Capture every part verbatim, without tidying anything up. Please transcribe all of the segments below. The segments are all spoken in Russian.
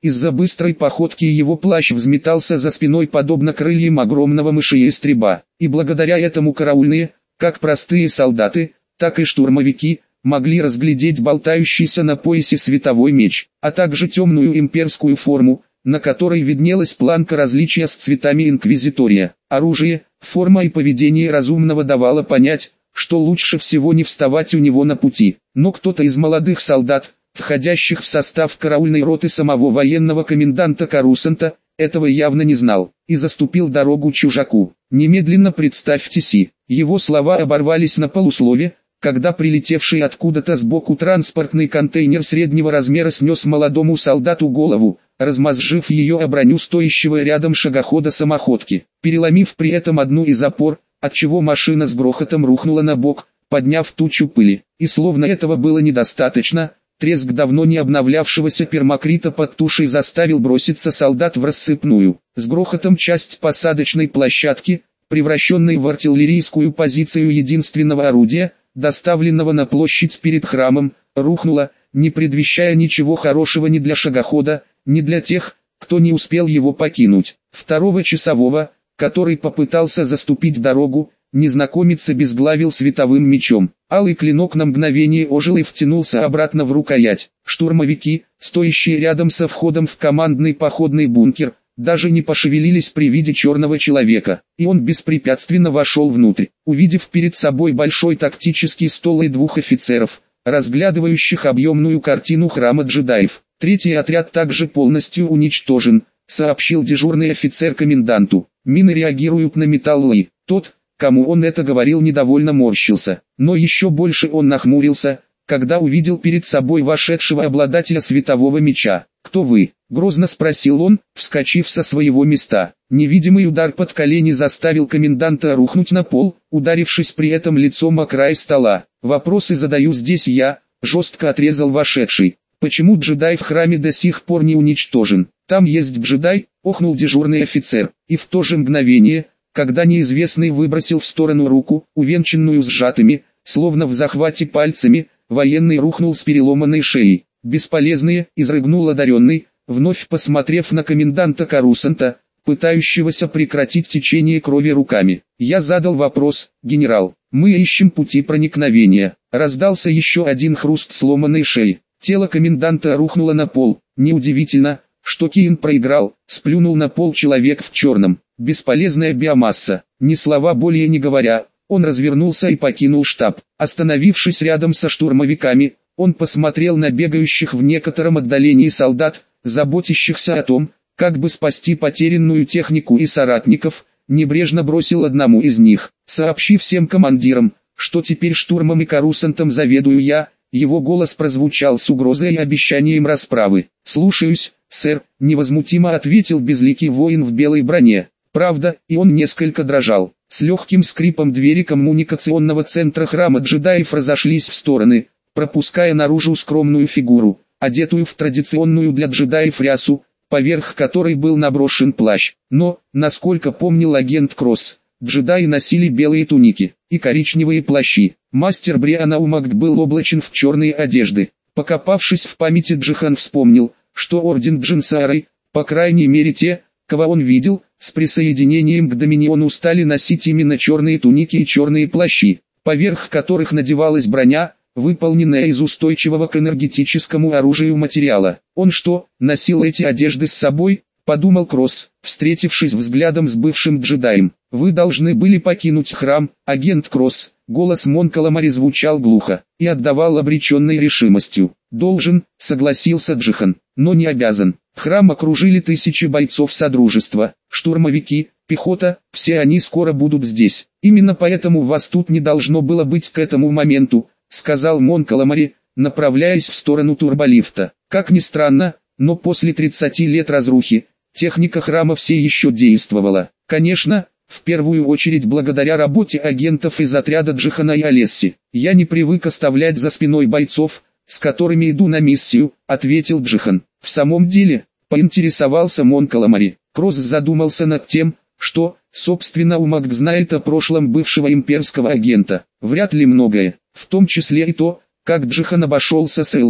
Из-за быстрой походки его плащ взметался за спиной подобно крыльям огромного мышеястреба, и благодаря этому караульные, как простые солдаты, так и штурмовики, могли разглядеть болтающийся на поясе световой меч, а также темную имперскую форму, на которой виднелась планка различия с цветами инквизитория. Оружие, форма и поведение разумного давало понять, что лучше всего не вставать у него на пути. Но кто-то из молодых солдат, входящих в состав караульной роты самого военного коменданта Карусента, этого явно не знал, и заступил дорогу чужаку. «Немедленно представьте си». Его слова оборвались на полуслове, когда прилетевший откуда-то сбоку транспортный контейнер среднего размера снес молодому солдату голову, размозжив ее о броню стоящего рядом шагохода самоходки, переломив при этом одну из опор, отчего машина с грохотом рухнула на бок, подняв тучу пыли. И словно этого было недостаточно, треск давно не обновлявшегося пермакрита под тушей заставил броситься солдат в рассыпную. С грохотом часть посадочной площадки, превращенной в артиллерийскую позицию единственного орудия, доставленного на площадь перед храмом, рухнула, не предвещая ничего хорошего ни для шагохода, ни для тех, кто не успел его покинуть. Второго часового, который попытался заступить дорогу, незнакомец обезглавил световым мечом. Алый клинок на мгновение ожил и втянулся обратно в рукоять. Штурмовики, стоящие рядом со входом в командный походный бункер, даже не пошевелились при виде черного человека, и он беспрепятственно вошел внутрь, увидев перед собой большой тактический стол и двух офицеров, разглядывающих объемную картину храма джедаев. Третий отряд также полностью уничтожен, сообщил дежурный офицер коменданту. Мины реагируют на металлы. Тот, кому он это говорил, недовольно морщился, но еще больше он нахмурился, когда увидел перед собой вошедшего обладателя светового меча. «Кто вы?» — грозно спросил он, вскочив со своего места. Невидимый удар под колени заставил коменданта рухнуть на пол, ударившись при этом лицом о край стола. «Вопросы задаю здесь я», — жестко отрезал вошедший. «Почему джедай в храме до сих пор не уничтожен? Там есть джедай», — охнул дежурный офицер, и в то же мгновение, когда неизвестный выбросил в сторону руку, увенчанную сжатыми, словно в захвате пальцами, военный рухнул с переломанной шеей. «Бесполезные», — изрыгнул одаренный, вновь посмотрев на коменданта Карусента, пытающегося прекратить течение крови руками. «Я задал вопрос, генерал. Мы ищем пути проникновения». Раздался еще один хруст сломанной шеи. Тело коменданта рухнуло на пол. Неудивительно, что Киин проиграл, сплюнул на пол человек в черном. Бесполезная биомасса. Ни слова более не говоря, он развернулся и покинул штаб. Остановившись рядом со штурмовиками, он посмотрел на бегающих в некотором отдалении солдат, заботящихся о том, как бы спасти потерянную технику и соратников, небрежно бросил одному из них: «Сообщи всем командирам, что теперь штурмом и Карусентом заведую я». Его голос прозвучал с угрозой и обещанием расправы. «Слушаюсь, сэр», — невозмутимо ответил безликий воин в белой броне. Правда, и он несколько дрожал. С легким скрипом двери коммуникационного центра храма джедаев разошлись в стороны, пропуская наружу скромную фигуру, одетую в традиционную для джедаев рясу, поверх которой был наброшен плащ. Но, насколько помнил агент Кросс, джедаи носили белые туники и коричневые плащи. Мастер Брианаумакт был облачен в черные одежды. Покопавшись в памяти, Джихан вспомнил, что орден Джинсары, по крайней мере те, кого он видел, с присоединением к Доминиону стали носить именно черные туники и черные плащи, поверх которых надевалась броня, выполненная из устойчивого к энергетическому оружию материала. «Он что, носил эти одежды с собой?» — подумал Кросс, встретившись взглядом с бывшим джедаем. «Вы должны были покинуть храм, агент Кросс». Голос Мон Каламари звучал глухо и отдавал обреченной решимостью. «Должен», — согласился Джихан, — «но не обязан». Храм окружили тысячи бойцов Содружества, штурмовики, пехота, все они скоро будут здесь. Именно поэтому вас тут не должно было быть к этому моменту, сказал Мон Каламари, направляясь в сторону турболифта. Как ни странно, но после тридцати лет разрухи, техника храма все еще действовала. Конечно, в первую очередь благодаря работе агентов из отряда Джихана и Алесси. «Я не привык оставлять за спиной бойцов, с которыми иду на миссию», — ответил Джихан. «В самом деле», — поинтересовался Мон Каламари. Кросс задумался над тем, что, собственно, Умакт знает о прошлом бывшего имперского агента. Вряд ли многое, в том числе и то, как Джихан обошелся с Элли.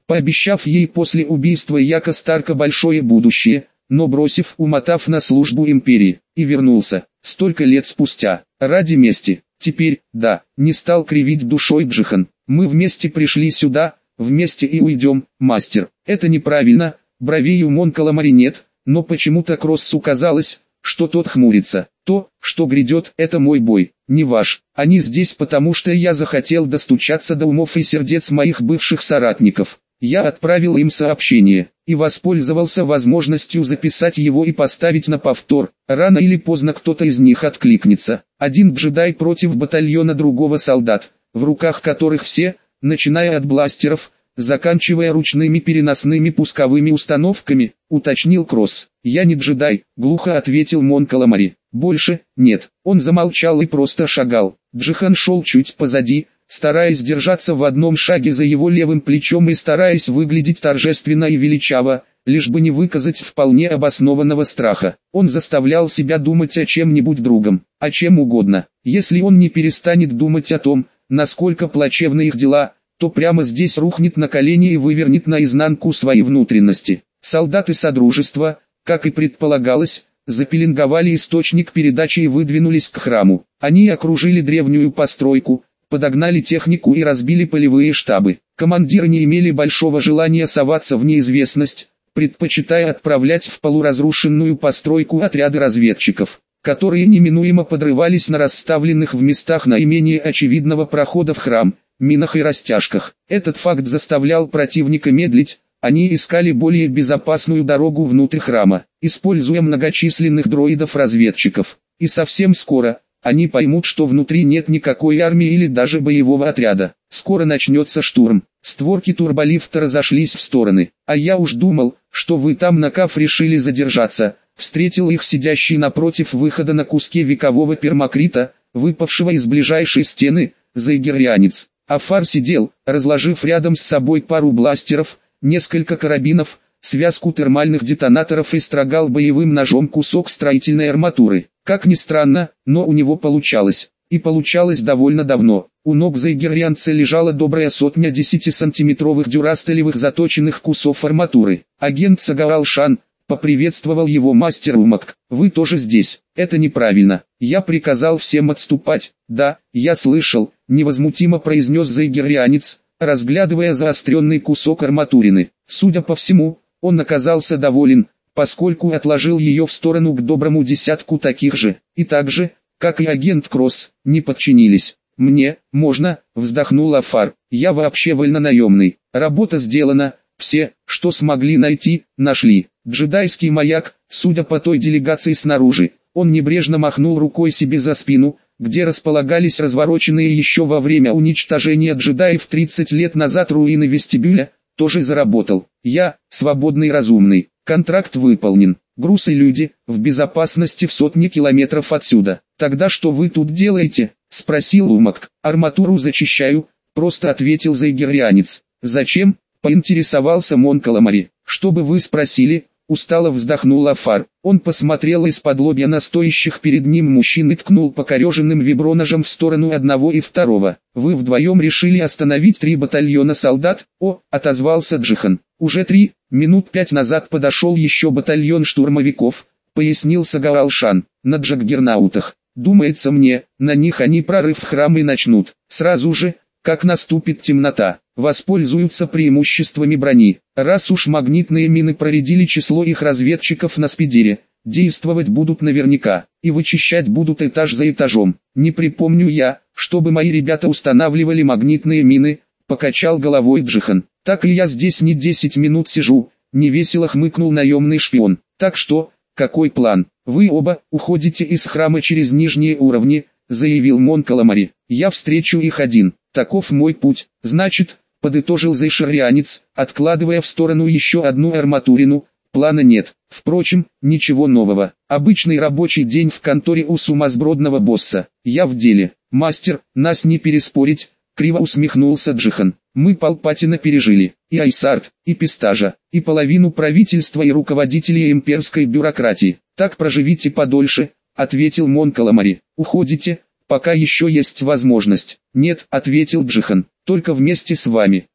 пообещав ей после убийства Яка Старка большое будущее, но бросив, умотав на службу империи, и вернулся, столько лет спустя, ради мести. Теперь, да, не стал кривить душой Джихан. Мы вместе пришли сюда, вместе и уйдем, мастер. Это неправильно, бровей у Мон Каламари нет, но почему-то Кроссу казалось, что тот хмурится. То, что грядет, это мой бой, не ваш. Они здесь потому, что я захотел достучаться до умов и сердец моих бывших соратников. Я отправил им сообщение, и воспользовался возможностью записать его и поставить на повтор. Рано или поздно кто-то из них откликнется. Один джедай против батальона другого солдат, в руках которых все, начиная от бластеров, заканчивая ручными переносными пусковыми установками, уточнил Кросс. «Я не джедай», — глухо ответил Мон Каламари. «Больше, нет». Он замолчал и просто шагал. Джихан шел чуть позади, стараясь держаться в одном шаге за его левым плечом и стараясь выглядеть торжественно и величаво, лишь бы не выказать вполне обоснованного страха. Он заставлял себя думать о чем-нибудь другом, о чем угодно. Если он не перестанет думать о том, насколько плачевны их дела, то прямо здесь рухнет на колени и вывернет наизнанку свои внутренности. Солдаты Содружества, как и предполагалось, запеленговали источник передачи и выдвинулись к храму. Они окружили древнюю постройку, подогнали технику и разбили полевые штабы. Командиры не имели большого желания соваться в неизвестность, предпочитая отправлять в полуразрушенную постройку отряды разведчиков, которые неминуемо подрывались на расставленных в местах наименее очевидного прохода в храм, минах и растяжках. Этот факт заставлял противника медлить. Они искали более безопасную дорогу внутрь храма, используя многочисленных дроидов-разведчиков. И совсем скоро они поймут, что внутри нет никакой армии или даже боевого отряда. Скоро начнется штурм. Створки турболифта разошлись в стороны. «А я уж думал, что вы там на Каф решили задержаться», встретил их сидящий напротив выхода на куске векового пермакрита, выпавшего из ближайшей стены, заигерянец. Афар сидел, разложив рядом с собой пару бластеров, несколько карабинов, связку термальных детонаторов и строгал боевым ножом кусок строительной арматуры. Как ни странно, но у него получалось. И получалось довольно давно. У ног заигерянца лежала добрая сотня десятисантиметровых дюрастелевых заточенных кусов арматуры. Агент Сагаал Шан поприветствовал его мастер Умак. «Вы тоже здесь. Это неправильно. Я приказал всем отступать». «Да, я слышал», — невозмутимо произнес заигерянец, разглядывая заостренный кусок арматурины. Судя по всему, он оказался доволен, поскольку отложил ее в сторону к доброму десятку таких же, и так же, как и агент Кросс, не подчинились. «Мне, можно», — вздохнул Афар, — «я вообще вольнонаемный. Работа сделана, все, что смогли найти, нашли». Джедайский маяк, судя по той делегации снаружи, он небрежно махнул рукой себе за спину, где располагались развороченные еще во время уничтожения джедаев тридцать лет назад руины вестибюля, тоже заработал. «Я, свободный разумный, контракт выполнен, груз и люди, в безопасности в сотни километров отсюда. Тогда что вы тут делаете?» — спросил Умак. «Арматуру зачищаю», — просто ответил заигерянец. «Зачем?» — поинтересовался Мон Каламари. «Чтобы вы спросили», — устало вздохнул Афар. Он посмотрел из-под лобья на стоящих перед ним мужчин и ткнул покореженным виброножем в сторону одного и второго. «Вы вдвоем решили остановить три батальона солдат?» «О», — отозвался Джихан. «Уже три, минут пять назад подошел еще батальон штурмовиков», — пояснил Сагаал Шан. «На джаггернаутах. Думается мне, на них они прорыв в храм и начнут. Сразу же, как наступит темнота, воспользуются преимуществами брони. Раз уж магнитные мины проредили число их разведчиков на спидере, действовать будут наверняка, и вычищать будут этаж за этажом. Не припомню я, чтобы мои ребята устанавливали магнитные мины», — покачал головой Джихан. «Так и я здесь не десять минут сижу», — невесело хмыкнул наемный шпион. «Так что, какой план? Вы оба уходите из храма через нижние уровни», — заявил Мон Каламари. «Я встречу их один. Таков мой путь». «Значит», — подытожил заишарианец, откладывая в сторону еще одну арматурину, — «плана нет. Впрочем, ничего нового. Обычный рабочий день в конторе у сумасбродного босса. Я в деле. Мастер, нас не переспорить», — криво усмехнулся Джихан. «Мы Палпатина пережили, и Айсарт, и Пистажа, и половину правительства и руководителей имперской бюрократии. Так проживите подольше», — ответил Мон Каламари. «Уходите, пока еще есть возможность». «Нет», — ответил Джихан, — «только вместе с вами».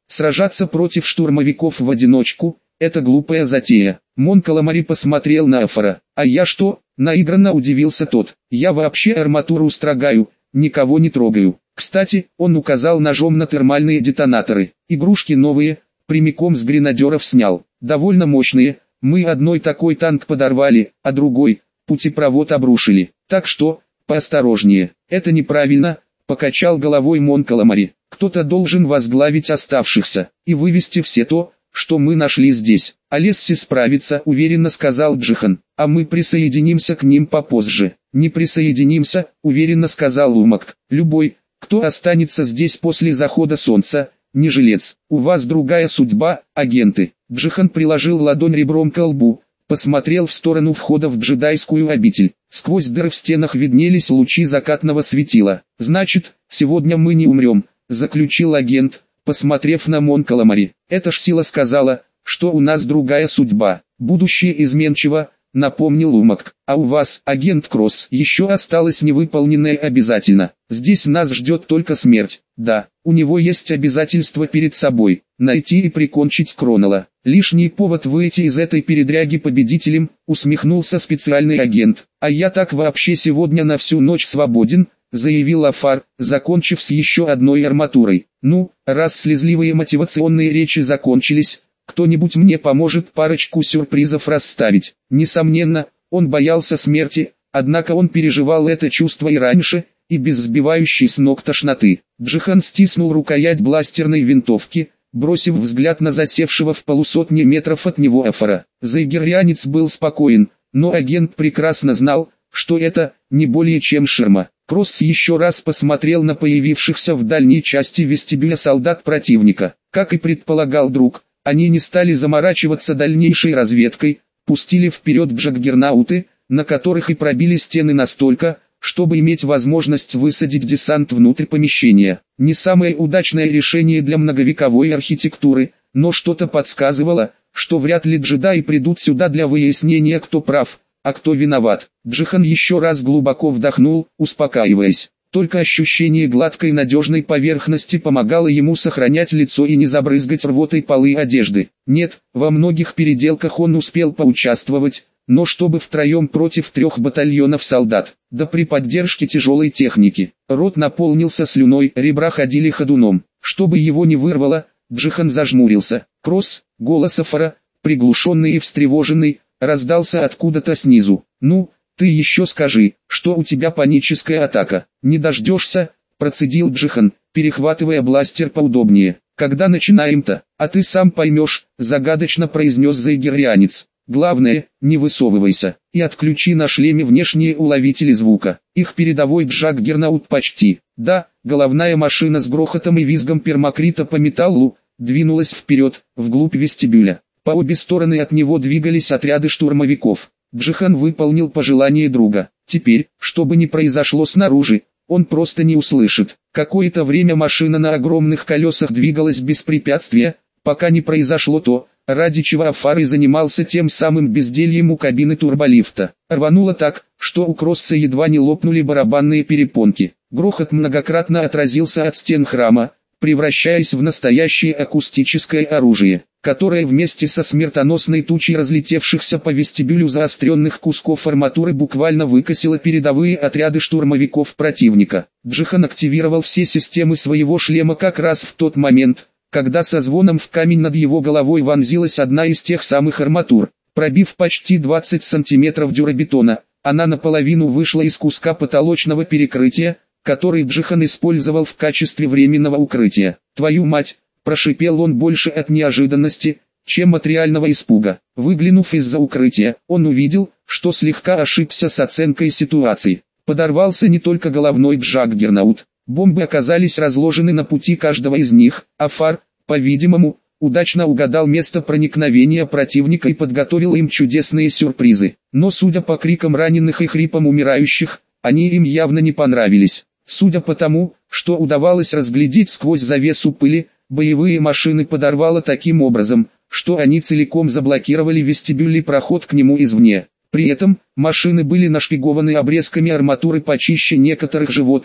Сражаться против штурмовиков в одиночку – это глупая затея. Мон Calamari посмотрел на Афара. А я что? Наигранно удивился тот. Я вообще арматуру строгаю, никого не трогаю. Кстати, он указал ножом на термальные детонаторы. Игрушки новые, прямиком с гренадеров снял. Довольно мощные. Мы одной такой танк подорвали, а другой – путепровод обрушили. Так что, поосторожнее. Это неправильно, покачал головой Мон Calamari. Кто-то должен возглавить оставшихся и вывести все то, что мы нашли здесь. Алесси справится, уверенно сказал Джихан, а мы присоединимся к ним попозже. Не присоединимся, уверенно сказал Лумак. Любой, кто останется здесь после захода солнца, не жилец. У вас другая судьба, агенты. Джихан приложил ладонь ребром к лбу, посмотрел в сторону входа в джедайскую обитель. Сквозь дыры в стенах виднелись лучи закатного светила. Значит, сегодня мы не умрем, заключил агент, посмотрев на Мон Calamari. Эта ж сила сказала, что у нас другая судьба. Будущее изменчиво, напомнил Лумак. А у вас, агент Кросс, еще осталось невыполненное обязательно. Здесь нас ждет только смерть. Да, у него есть обязательство перед собой. Найти и прикончить Кронола. Лишний повод выйти из этой передряги победителем, усмехнулся специальный агент. А я так вообще сегодня на всю ночь свободен, заявил Афар, закончив с еще одной арматурой. Ну, раз слезливые мотивационные речи закончились, кто-нибудь мне поможет парочку сюрпризов расставить. Несомненно, он боялся смерти, однако он переживал это чувство и раньше, и без сбивающей с ног тошноты. Джихан стиснул рукоять бластерной винтовки, бросив взгляд на засевшего в полусотни метров от него Афара. Зайгерянец был спокоен, но агент прекрасно знал, что это не более чем ширма. Кросс еще раз посмотрел на появившихся в дальней части вестибюля солдат противника. Как и предполагал друг, они не стали заморачиваться дальнейшей разведкой, пустили вперед джаггернауты, на которых и пробили стены настолько, чтобы иметь возможность высадить десант внутрь помещения. Не самое удачное решение для многовековой архитектуры, но что-то подсказывало, что вряд ли джедаи придут сюда для выяснения, кто прав, а кто виноват. Джихан еще раз глубоко вдохнул, успокаиваясь. Только ощущение гладкой надежной поверхности помогало ему сохранять лицо и не забрызгать рвотой полы одежды. Нет, во многих переделках он успел поучаствовать, но чтобы втроем против трех батальонов солдат, да при поддержке тяжелой техники. Рот наполнился слюной, ребра ходили ходуном. Чтобы его не вырвало, Джихан зажмурился. Кросс, голос Афара, приглушенный и встревоженный, раздался откуда-то снизу. «Ну, ты еще скажи, что у тебя паническая атака. Не дождешься?» – процедил Джихан, перехватывая бластер поудобнее. «Когда начинаем-то? А ты сам поймешь», – загадочно произнес зайгерянец. «Главное, не высовывайся, и отключи на шлеме внешние уловители звука. Их передовой джаггернаут почти». Да, головная машина с грохотом и визгом пермакрита по металлу двинулась вперед, вглубь вестибюля. По обе стороны от него двигались отряды штурмовиков. Джихан выполнил пожелание друга. Теперь, что бы ни произошло снаружи, он просто не услышит. Какое-то время машина на огромных колесах двигалась без препятствия, пока не произошло то, ради чего Афар и занимался тем самым бездельем у кабины турболифта. Рвануло так, что у Кросса едва не лопнули барабанные перепонки. Грохот многократно отразился от стен храма, превращаясь в настоящее акустическое оружие, которое вместе со смертоносной тучей разлетевшихся по вестибюлю заостренных кусков арматуры буквально выкосило передовые отряды штурмовиков противника. Джихан активировал все системы своего шлема как раз в тот момент, когда со звоном в камень над его головой вонзилась одна из тех самых арматур. Пробив почти двадцать сантиметров дюрабетона, она наполовину вышла из куска потолочного перекрытия, который Джихан использовал в качестве временного укрытия. «Твою мать!» – прошипел он больше от неожиданности, чем от реального испуга. Выглянув из-за укрытия, он увидел, что слегка ошибся с оценкой ситуации. Подорвался не только головной джаггернаут. Бомбы оказались разложены на пути каждого из них. Афар, по-видимому, удачно угадал место проникновения противника и подготовил им чудесные сюрпризы. Но судя по крикам раненых и хрипам умирающих, они им явно не понравились. Судя по тому, что удавалось разглядеть сквозь завесу пыли, боевые машины подорвало таким образом, что они целиком заблокировали вестибюль и проход к нему извне. При этом, машины были нашпигованы обрезками арматуры почище некоторых животных,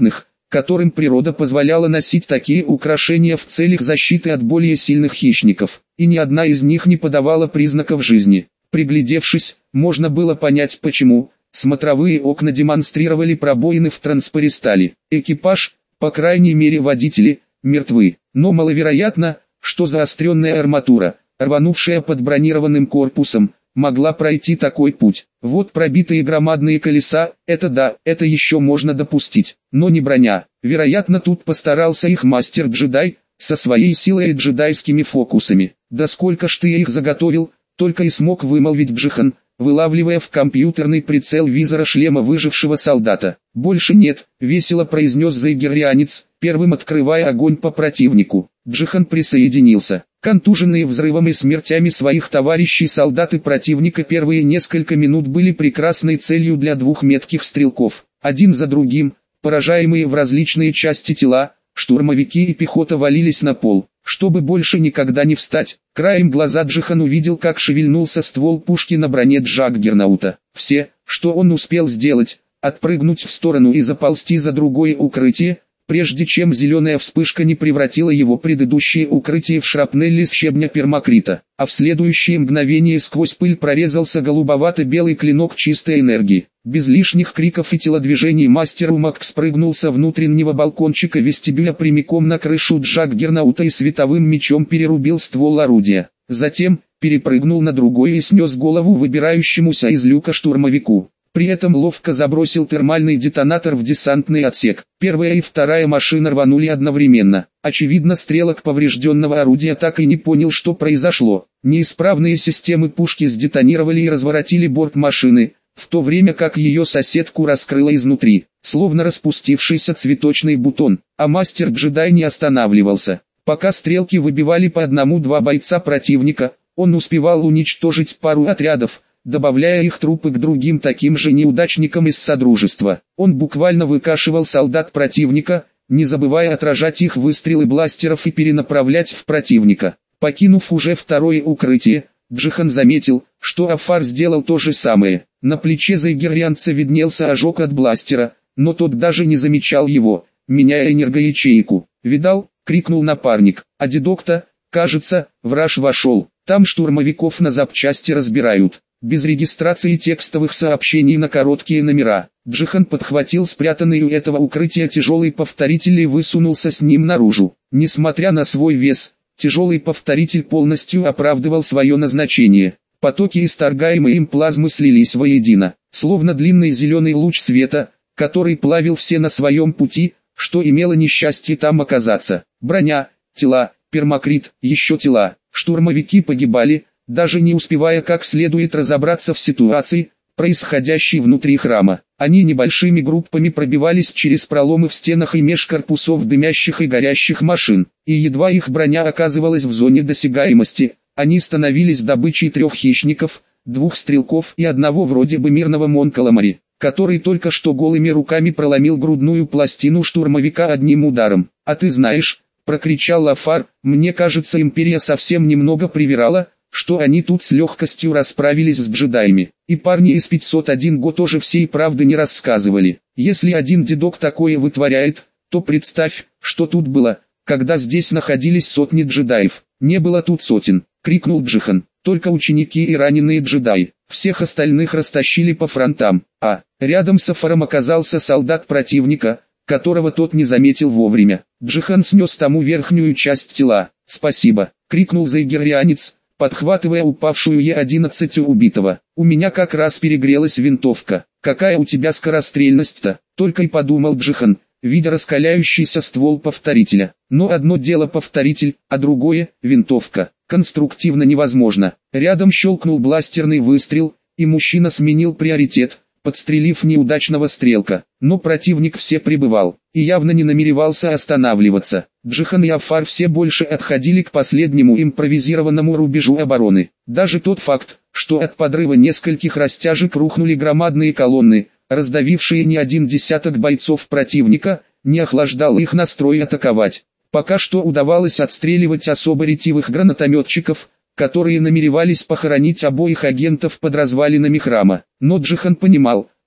которым природа позволяла носить такие украшения в целях защиты от более сильных хищников, и ни одна из них не подавала признаков жизни. Приглядевшись, можно было понять почему. Смотровые окна демонстрировали пробоины в транспористали. Экипаж, по крайней мере водители, мертвы. Но маловероятно, что заостренная арматура, рванувшая под бронированным корпусом, могла пройти такой путь. Вот пробитые громадные колеса, это да, это еще можно допустить, но не броня. Вероятно, тут постарался их мастер-джедай, со своей силой и джедайскими фокусами. Да сколько ж ты их заготовил, только и смог вымолвить Джихан, вылавливая в компьютерный прицел визора шлема выжившего солдата. «Больше нет», — весело произнес зайгеррианец, первым открывая огонь по противнику. Джихан присоединился. Контуженные взрывом и смертями своих товарищей солдаты противника первые несколько минут были прекрасной целью для двух метких стрелков. Один за другим, поражаемые в различные части тела, штурмовики и пехота валились на пол, чтобы больше никогда не встать. Краем глаза Джихан увидел, как шевельнулся ствол пушки на броне Джаггернаута. Все, что он успел сделать, отпрыгнуть в сторону и заползти за другое укрытие, прежде чем зеленая вспышка не превратила его предыдущее укрытие в шрапнель из щебня пермакрита, а в следующее мгновение сквозь пыль прорезался голубовато-белый клинок чистой энергии. Без лишних криков и телодвижений мастер Умак спрыгнул со внутреннего балкончика вестибюля прямиком на крышу Джаггернаута и световым мечом перерубил ствол орудия. Затем, перепрыгнул на другой и снес голову выбирающемуся из люка штурмовику. При этом ловко забросил термальный детонатор в десантный отсек. Первая и вторая машина рванули одновременно. Очевидно, стрелок поврежденного орудия так и не понял, что произошло. Неисправные системы пушки сдетонировали и разворотили борт машины, в то время как ее соседку раскрыло изнутри, словно распустившийся цветочный бутон. А мастер-джедай не останавливался. Пока стрелки выбивали по одному-два бойца противника, он успевал уничтожить пару отрядов, добавляя их трупы к другим таким же неудачникам из Содружества. Он буквально выкашивал солдат противника, не забывая отражать их выстрелы бластеров и перенаправлять в противника. Покинув уже второе укрытие, Джихан заметил, что Афар сделал то же самое. На плече зайгеррианца виднелся ожог от бластера, но тот даже не замечал его, меняя энергоячейку. «Видал?» — крикнул напарник. «А дедок-то, кажется, враж вошел. Там штурмовиков на запчасти разбирают». Без регистрации текстовых сообщений на короткие номера, Джихан подхватил спрятанный у этого укрытия тяжелый повторитель и высунулся с ним наружу. Несмотря на свой вес, тяжелый повторитель полностью оправдывал свое назначение. Потоки исторгаемой им плазмы слились воедино, словно длинный зеленый луч света, который плавил все на своем пути, что имело несчастье там оказаться. Броня, тела, пермакрит, еще тела. Штурмовики погибали, даже не успевая как следует разобраться в ситуации, происходящей внутри храма. Они небольшими группами пробивались через проломы в стенах и меж корпусов дымящих и горящих машин, и едва их броня оказывалась в зоне досягаемости, они становились добычей трех хищников, двух стрелков и одного вроде бы мирного Монкаламари, который только что голыми руками проломил грудную пластину штурмовика одним ударом. «А ты знаешь», — прокричал Афар, — «мне кажется, империя совсем немного привирала, что они тут с легкостью расправились с джедаями, и парни из пятьсот один го тоже всей правды не рассказывали. Если один дедок такое вытворяет, то представь, что тут было, когда здесь находились сотни джедаев». «Не было тут сотен», — крикнул Джихан, — «только ученики и раненые джедаи, всех остальных растащили по фронтам». А рядом с Афаром оказался солдат противника, которого тот не заметил вовремя. Джихан снес тому верхнюю часть тела. «Спасибо», — крикнул зайгеррианец, подхватывая упавшую Е одиннадцать у убитого. «У меня как раз перегрелась винтовка. Какая у тебя скорострельность-то?» Только и подумал Джихан, видя раскаляющийся ствол повторителя. Но одно дело повторитель, а другое — винтовка. Конструктивно невозможно. Рядом щелкнул бластерный выстрел, и мужчина сменил приоритет, подстрелив неудачного стрелка. Но противник все пребывал, и явно не намеревался останавливаться. Джихан и Афар все больше отходили к последнему импровизированному рубежу обороны. Даже тот факт, что от подрыва нескольких растяжек рухнули громадные колонны, раздавившие не один десяток бойцов противника, не охлаждал их настрой атаковать. Пока что удавалось отстреливать особо ретивых гранатометчиков, которые намеревались похоронить обоих агентов под развалинами храма. Но Джихан понимал,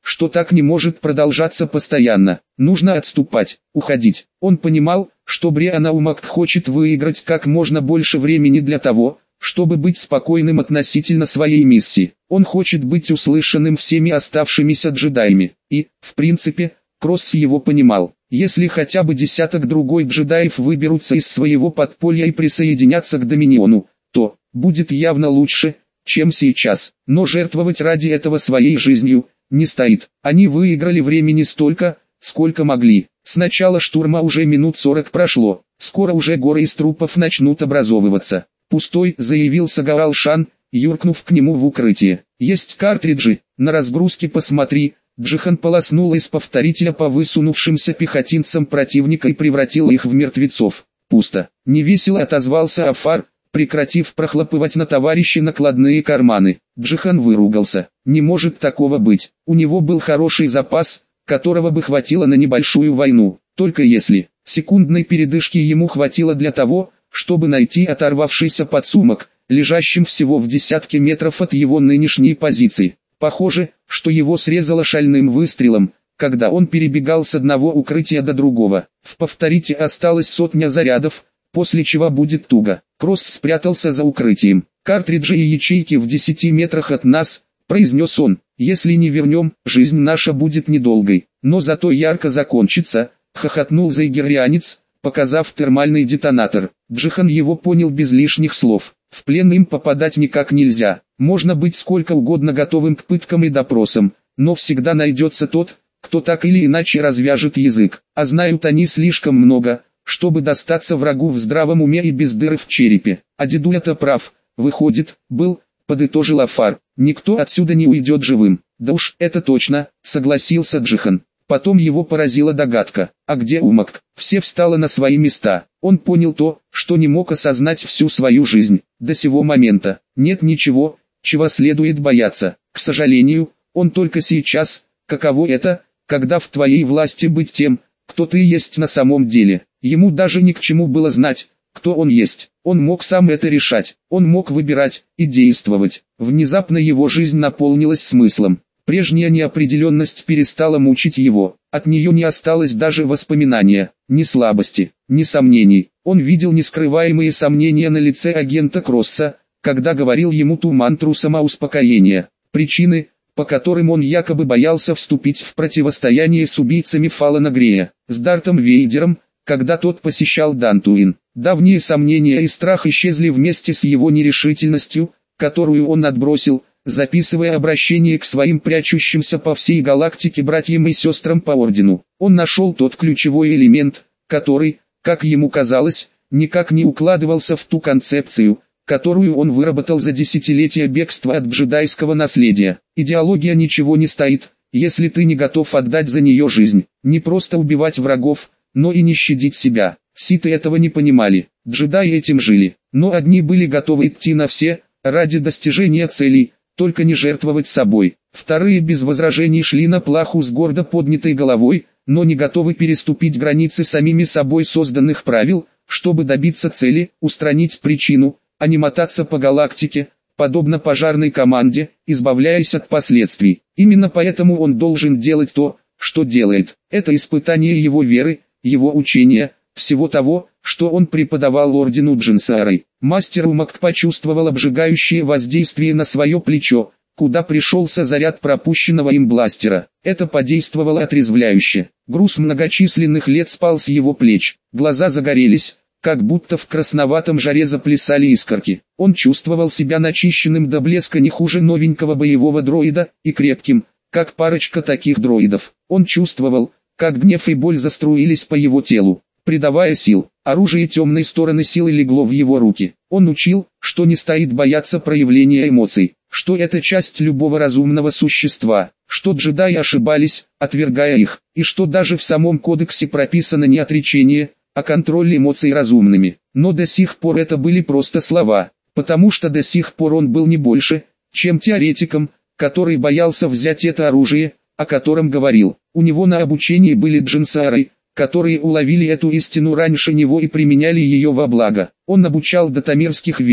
что так не может продолжаться постоянно. Нужно отступать, уходить. Он понимал, что Брианна Умакт хочет выиграть как можно больше времени для того, чтобы быть спокойным относительно своей миссии. Он хочет быть услышанным всеми оставшимися джедаями. И, в принципе, Кросс его понимал. Если хотя бы десяток другой джедаев выберутся из своего подполья и присоединятся к Доминиону, то будет явно лучше, чем сейчас. Но жертвовать ради этого своей жизнью не стоит. Они выиграли времени столько, сколько могли. С начала штурма уже минут сорок прошло. Скоро уже горы из трупов начнут образовываться. «Пустой», — заявил Сагаал Шан, юркнув к нему в укрытие. «Есть картриджи, на разгрузке посмотри». Джихан полоснул из повторителя по высунувшимся пехотинцам противника и превратил их в мертвецов. «Пусто». Невесело отозвался Афар, прекратив прохлопывать на товарища накладные карманы. Джихан выругался. Не может такого быть. У него был хороший запас, которого бы хватило на небольшую войну. Только если секундной передышки ему хватило для того, чтобы найти оторвавшийся подсумок, лежащим всего в десятке метров от его нынешней позиции. Похоже, что его срезало шальным выстрелом, когда он перебегал с одного укрытия до другого. В повторите осталось сотня зарядов, после чего будет туго. Кросс спрятался за укрытием. «Картриджи и ячейки в десяти метрах от нас», — произнес он. «Если не вернем, жизнь наша будет недолгой, но зато ярко закончится», — хохотнул зайгерианец, показав термальный детонатор. Джихан его понял без лишних слов. В плен им попадать никак нельзя. Можно быть сколько угодно готовым к пыткам и допросам, но всегда найдется тот, кто так или иначе развяжет язык. А знают они слишком много, чтобы достаться врагу в здравом уме и без дыры в черепе. А дедуля-то прав, выходит, был, подытожил Афар. Никто отсюда не уйдет живым. Да уж, это точно, согласился Джихан. Потом его поразила догадка. А где Умакт? Все встало на свои места. Он понял то, что не мог осознать всю свою жизнь. До сего момента. Нет ничего, чего следует бояться. К сожалению, он только сейчас, каково это, когда в твоей власти быть тем, кто ты есть на самом деле. Ему даже ни к чему было знать, кто он есть. Он мог сам это решать. Он мог выбирать и действовать. Внезапно его жизнь наполнилась смыслом. Прежняя неопределенность перестала мучить его, от нее не осталось даже воспоминания, ни слабости, ни сомнений. Он видел нескрываемые сомнения на лице агента Кросса, когда говорил ему ту мантру самоуспокоения. Причины, по которым он якобы боялся вступить в противостояние с убийцами Фалана Грея, с Дартом Вейдером, когда тот посещал Дантуин. Давние сомнения и страх исчезли вместе с его нерешительностью, которую он отбросил, записывая обращение к своим прячущимся по всей галактике братьям и сестрам по ордену. Он нашел тот ключевой элемент, который, как ему казалось, никак не укладывался в ту концепцию, которую он выработал за десятилетия бегства от джедайского наследия. Идеология ничего не стоит, если ты не готов отдать за нее жизнь. Не просто убивать врагов, но и не щадить себя. Ситы этого не понимали, джедаи этим жили, но одни были готовы идти на все, ради достижения целей, только не жертвовать собой. Вторые без возражений шли на плаху с гордо поднятой головой, но не готовы переступить границы самими собой созданных правил, чтобы добиться цели, устранить причину, а не мотаться по галактике, подобно пожарной команде, избавляясь от последствий. Именно поэтому он должен делать то, что делает. Это испытание его веры, его учения, всего того, что он преподавал ордену Джинсарой. Мастер Умакт почувствовал обжигающее воздействие на свое плечо, куда пришелся заряд пропущенного им бластера. Это подействовало отрезвляюще. Груз многочисленных лет спал с его плеч. Глаза загорелись, как будто в красноватом жаре заплясали искорки. Он чувствовал себя начищенным до блеска не хуже новенького боевого дроида, и крепким, как парочка таких дроидов. Он чувствовал, как гнев и боль заструились по его телу, придавая сил. Оружие темной стороны силы легло в его руки. Он учил, что не стоит бояться проявления эмоций, что это часть любого разумного существа, что джедаи ошибались, отвергая их, и что даже в самом кодексе прописано не отречение, а контроль эмоций разумными. Но до сих пор это были просто слова, потому что до сих пор он был не больше, чем теоретиком, который боялся взять это оружие, о котором говорил. У него на обучении были джинсары, которые уловили эту истину раньше него и применяли ее во благо. Он обучал дотамерских ведьм,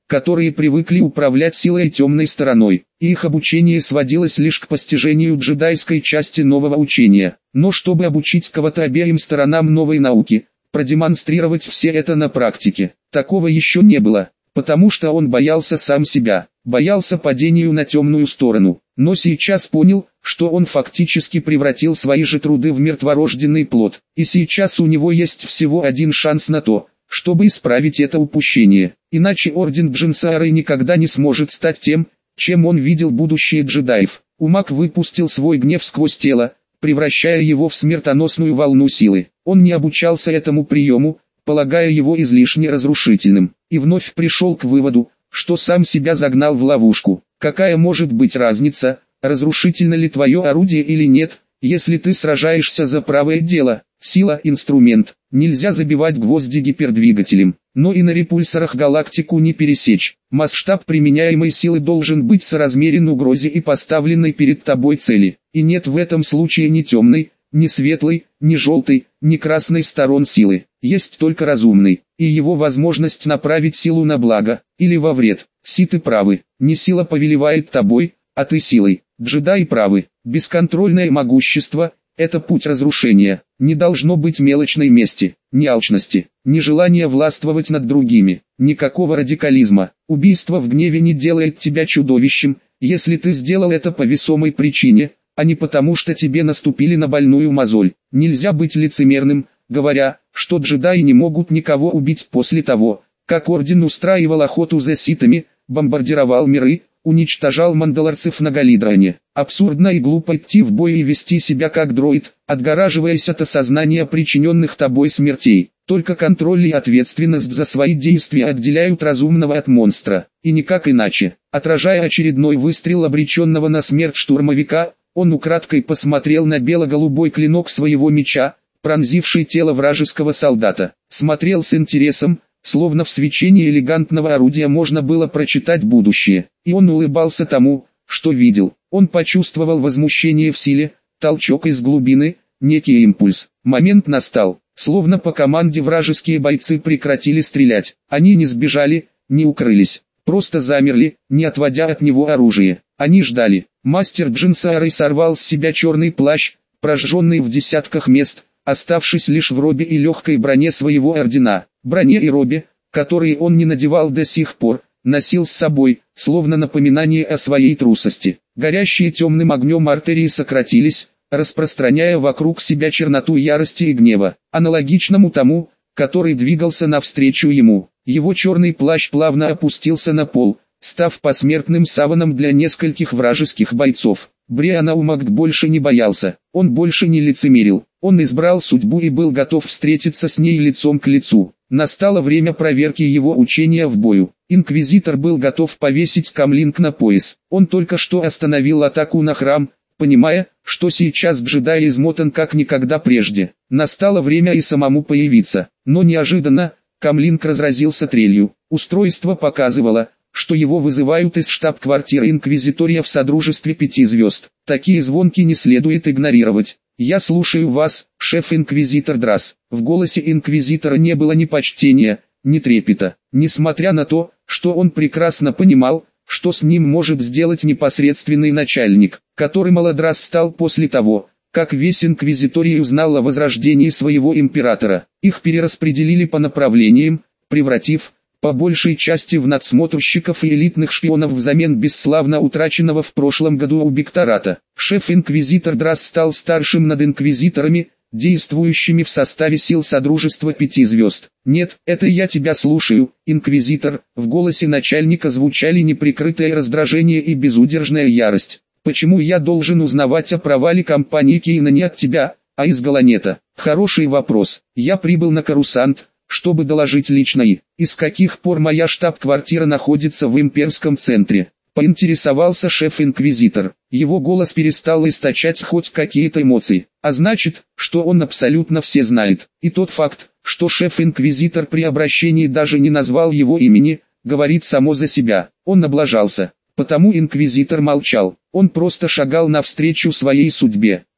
которые привыкли управлять силой и темной стороной, и их обучение сводилось лишь к постижению джедайской части нового учения. Но чтобы обучить кого-то обеим сторонам новой науки, продемонстрировать все это на практике, такого еще не было, потому что он боялся сам себя, боялся падению на темную сторону, но сейчас понял, что он фактически превратил свои же труды в мертворожденный плод, и сейчас у него есть всего один шанс на то, чтобы исправить это упущение, иначе Орден Джинсаары никогда не сможет стать тем, чем он видел будущее джедаев. Умак выпустил свой гнев сквозь тело, превращая его в смертоносную волну силы. Он не обучался этому приему, полагая его излишне разрушительным, и вновь пришел к выводу, что сам себя загнал в ловушку. Какая может быть разница, разрушительно ли твое орудие или нет, если ты сражаешься за правое дело? Сила – инструмент, нельзя забивать гвозди гипердвигателем, но и на репульсорах галактику не пересечь. Масштаб применяемой силы должен быть соразмерен угрозе и поставленной перед тобой цели, и нет в этом случае ни темной, ни светлой, ни желтой, ни красной сторон силы, есть только разумный, и его возможность направить силу на благо, или во вред. Ситы правы, не сила повелевает тобой, а ты силой. Джедаи правы, бесконтрольное могущество – это путь разрушения. Не должно быть мелочной мести, ни алчности, ни желания властвовать над другими, никакого радикализма. Убийство в гневе не делает тебя чудовищем, если ты сделал это по весомой причине, а не потому что тебе наступили на больную мозоль. Нельзя быть лицемерным, говоря, что джедаи не могут никого убить после того, как Орден устраивал охоту за ситами, бомбардировал миры, уничтожал мандалорцев на Галидроне. Абсурдно и глупо идти в бой и вести себя как дроид, отгораживаясь от осознания причиненных тобой смертей. Только контроль и ответственность за свои действия отделяют разумного от монстра, и никак иначе. Отражая очередной выстрел обреченного на смерть штурмовика, он украдкой посмотрел на бело-голубой клинок своего меча, пронзивший тело вражеского солдата. Смотрел с интересом, словно в свечении элегантного орудия можно было прочитать будущее, и он улыбался тому, что видел. Он почувствовал возмущение в силе, толчок из глубины, некий импульс. Момент настал, словно по команде вражеские бойцы прекратили стрелять. Они не сбежали, не укрылись, просто замерли, не отводя от него оружие. Они ждали. Мастер Джинсаары сорвал с себя черный плащ, прожженный в десятках мест, оставшись лишь в робе и легкой броне своего ордена. Броне и робе, которые он не надевал до сих пор, носил с собой, словно напоминание о своей трусости. Горящие темным огнем артерии сократились, распространяя вокруг себя черноту ярости и гнева, аналогичному тому, который двигался навстречу ему. Его черный плащ плавно опустился на пол, став посмертным саваном для нескольких вражеских бойцов. Бриана Умакт больше не боялся, он больше не лицемерил, он избрал судьбу и был готов встретиться с ней лицом к лицу. Настало время проверки его учения в бою. Инквизитор был готов повесить камлинг на пояс. Он только что остановил атаку на храм, понимая, что сейчас джедай измотан как никогда прежде. Настало время и самому появиться, но неожиданно, камлинг разразился трелью. Устройство показывало, что его вызывают из штаб-квартиры Инквизитория в Содружестве Пяти Звезд. Такие звонки не следует игнорировать. «Я слушаю вас, шеф-инквизитор Драс». В голосе инквизитора не было ни почтения, ни трепета. Несмотря на то, что он прекрасно понимал, что с ним может сделать непосредственный начальник, которым Аладрас стал после того, как весь инквизиторий узнал о возрождении своего императора. Их перераспределили по направлениям, превратив, по большей части в надсмотрщиков и элитных шпионов взамен бесславно утраченного в прошлом году убиктората. Шеф-инквизитор Драс стал старшим над инквизиторами, действующими в составе сил Содружества Пяти Звезд. «Нет, это я тебя слушаю, инквизитор», в голосе начальника звучали неприкрытое раздражение и безудержная ярость. «Почему я должен узнавать о провале компании Кейна не от тебя, а из Галанета?» «Хороший вопрос. Я прибыл на Корусант, чтобы доложить лично и, из каких пор моя штаб-квартира находится в имперском центре», поинтересовался шеф-инквизитор. Его голос перестал источать хоть какие-то эмоции, а значит, что он абсолютно все знает. И тот факт, что шеф-инквизитор при обращении даже не назвал его имени, говорит само за себя. Он облажался, потому инквизитор молчал. Он просто шагал навстречу своей судьбе.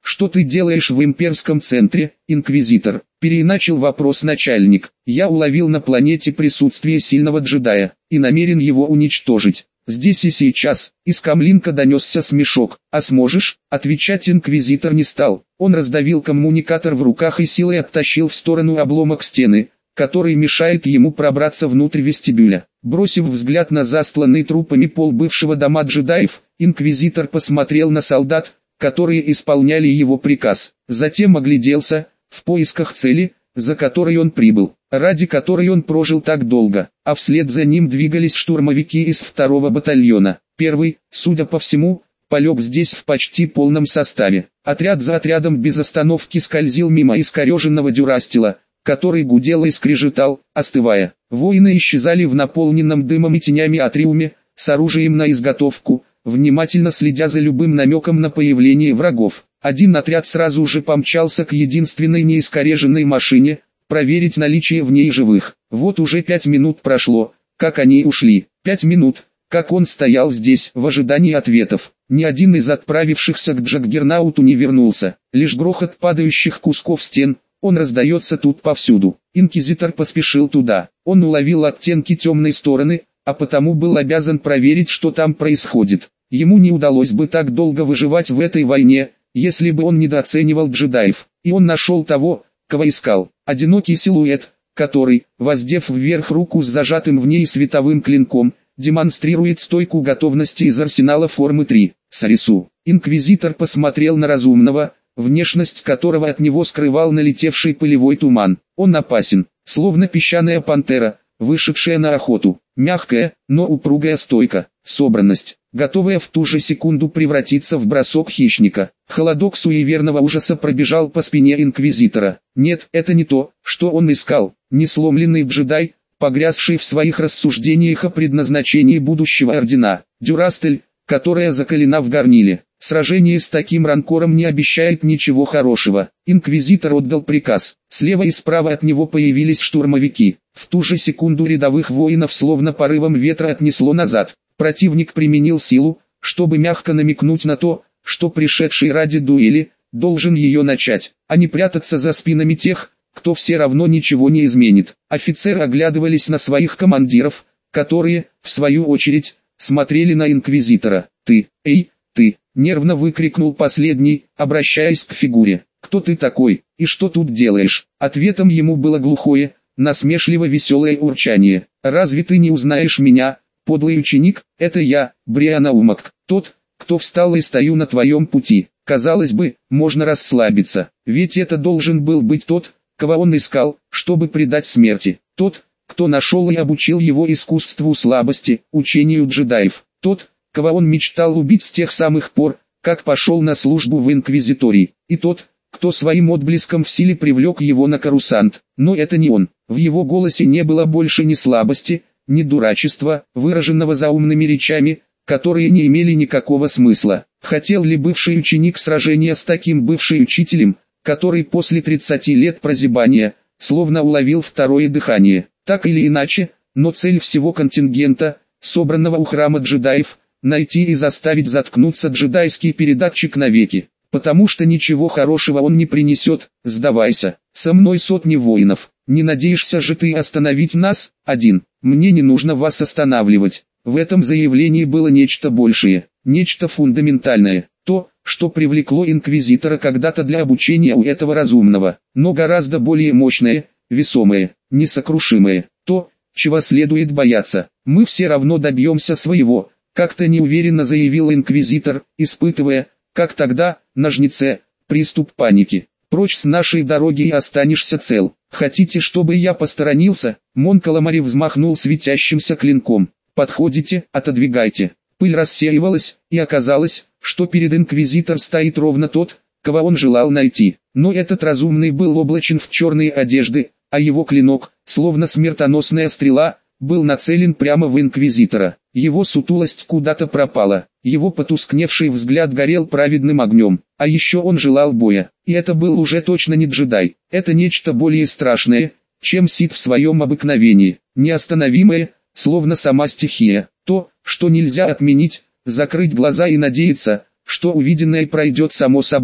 «Что ты делаешь в имперском центре, инквизитор?» – переиначил вопрос начальник. «Я уловил на планете присутствие сильного джедая, и намерен его уничтожить. Здесь и сейчас». Из камлинка донесся смешок. «А сможешь?» Отвечать инквизитор не стал. Он раздавил коммуникатор в руках и силой оттащил в сторону обломок стены, который мешает ему пробраться внутрь вестибюля. Бросив взгляд на застланный трупами пол бывшего дома джедаев, инквизитор посмотрел на солдат, которые исполняли его приказ. Затем огляделся, в поисках цели, за которой он прибыл, ради которой он прожил так долго, а вслед за ним двигались штурмовики из второго батальона. Первый, судя по всему, полег здесь в почти полном составе. Отряд за отрядом без остановки скользил мимо искореженного дюрастила, который гудел и скрежетал, остывая. Воины исчезали в наполненном дымом и тенями атриуме, с оружием на изготовку, внимательно следя за любым намеком на появление врагов. Один отряд сразу же помчался к единственной неискореженной машине, проверить наличие в ней живых. Вот уже пять минут прошло, как они ушли. Пять минут, как он стоял здесь, в ожидании ответов. Ни один из отправившихся к Джаггернауту не вернулся. Лишь грохот падающих кусков стен, он раздается тут повсюду. Инквизитор поспешил туда. Он уловил оттенки темной стороны, а потому был обязан проверить, что там происходит. Ему не удалось бы так долго выживать в этой войне, если бы он недооценивал джедаев. И он нашел того, кого искал. Одинокий силуэт, который, воздев вверх руку с зажатым в ней световым клинком, демонстрирует стойку готовности из арсенала формы три. Сарису. Инквизитор посмотрел на разумного, внешность которого от него скрывал налетевший пылевой туман. Он опасен, словно песчаная пантера, вышедшая на охоту. Мягкая, но упругая стойка, собранность, готовая в ту же секунду превратиться в бросок хищника. Холодок суеверного ужаса пробежал по спине инквизитора. Нет, это не то, что он искал. Не сломленный джедай, погрязший в своих рассуждениях о предназначении будущего ордена. Дюрастель, которая закалена в горниле. Сражение с таким ранкором не обещает ничего хорошего. Инквизитор отдал приказ. Слева и справа от него появились штурмовики. В ту же секунду рядовых воинов словно порывом ветра отнесло назад. Противник применил силу, чтобы мягко намекнуть на то, что пришедший ради дуэли, должен ее начать, а не прятаться за спинами тех, кто все равно ничего не изменит. Офицеры оглядывались на своих командиров, которые, в свою очередь, смотрели на инквизитора. «Ты, эй, ты!» — нервно выкрикнул последний, обращаясь к фигуре. «Кто ты такой, и что тут делаешь?» Ответом ему было глухое, насмешливо-веселое урчание. «Разве ты не узнаешь меня, подлый ученик? Это я, Брианаумак, тот, кто встал и стою на твоем пути». Казалось бы, можно расслабиться, ведь это должен был быть тот, кого он искал, чтобы предать смерти. Тот, кто нашел и обучил его искусству слабости, учению джедаев. Тот, кого он мечтал убить с тех самых пор, как пошел на службу в инквизитории. И тот, кто своим отблеском в силе привлек его на Корусант. Но это не он. В его голосе не было больше ни слабости, ни дурачества, выраженного заумными речами, которые не имели никакого смысла. Хотел ли бывший ученик сражения с таким бывшим учителем, который после тридцати лет прозябания, словно уловил второе дыхание? Так или иначе, но цель всего контингента, собранного у храма джедаев, найти и заставить заткнуться джедайский передатчик навеки. Потому что ничего хорошего он не принесет. Сдавайся, со мной сотни воинов. Не надеешься же ты остановить нас? Один. Мне не нужно вас останавливать. В этом заявлении было нечто большее, нечто фундаментальное. То, что привлекло инквизитора когда-то для обучения у этого разумного, но гораздо более мощное, весомое, несокрушимое. То, чего следует бояться. Мы все равно добьемся своего, как-то неуверенно заявил инквизитор, испытывая, как тогда, на жнеце, приступ паники. Прочь с нашей дороги и останешься цел. Хотите, чтобы я посторонился? Мон Каламари взмахнул светящимся клинком. Подходите, отодвигайте. Пыль рассеивалась, и оказалось, что перед инквизитор стоит ровно тот, кого он желал найти. Но этот разумный был облачен в черные одежды, а его клинок, словно смертоносная стрела, был нацелен прямо в инквизитора. Его сутулость куда-то пропала, его потускневший взгляд горел праведным огнем, а еще он желал боя. И это был уже точно не джедай, это нечто более страшное, чем Сith в своем обыкновении, неостановимое, словно сама стихия, то, что нельзя отменить, закрыть глаза и надеяться, что увиденное пройдет само собой.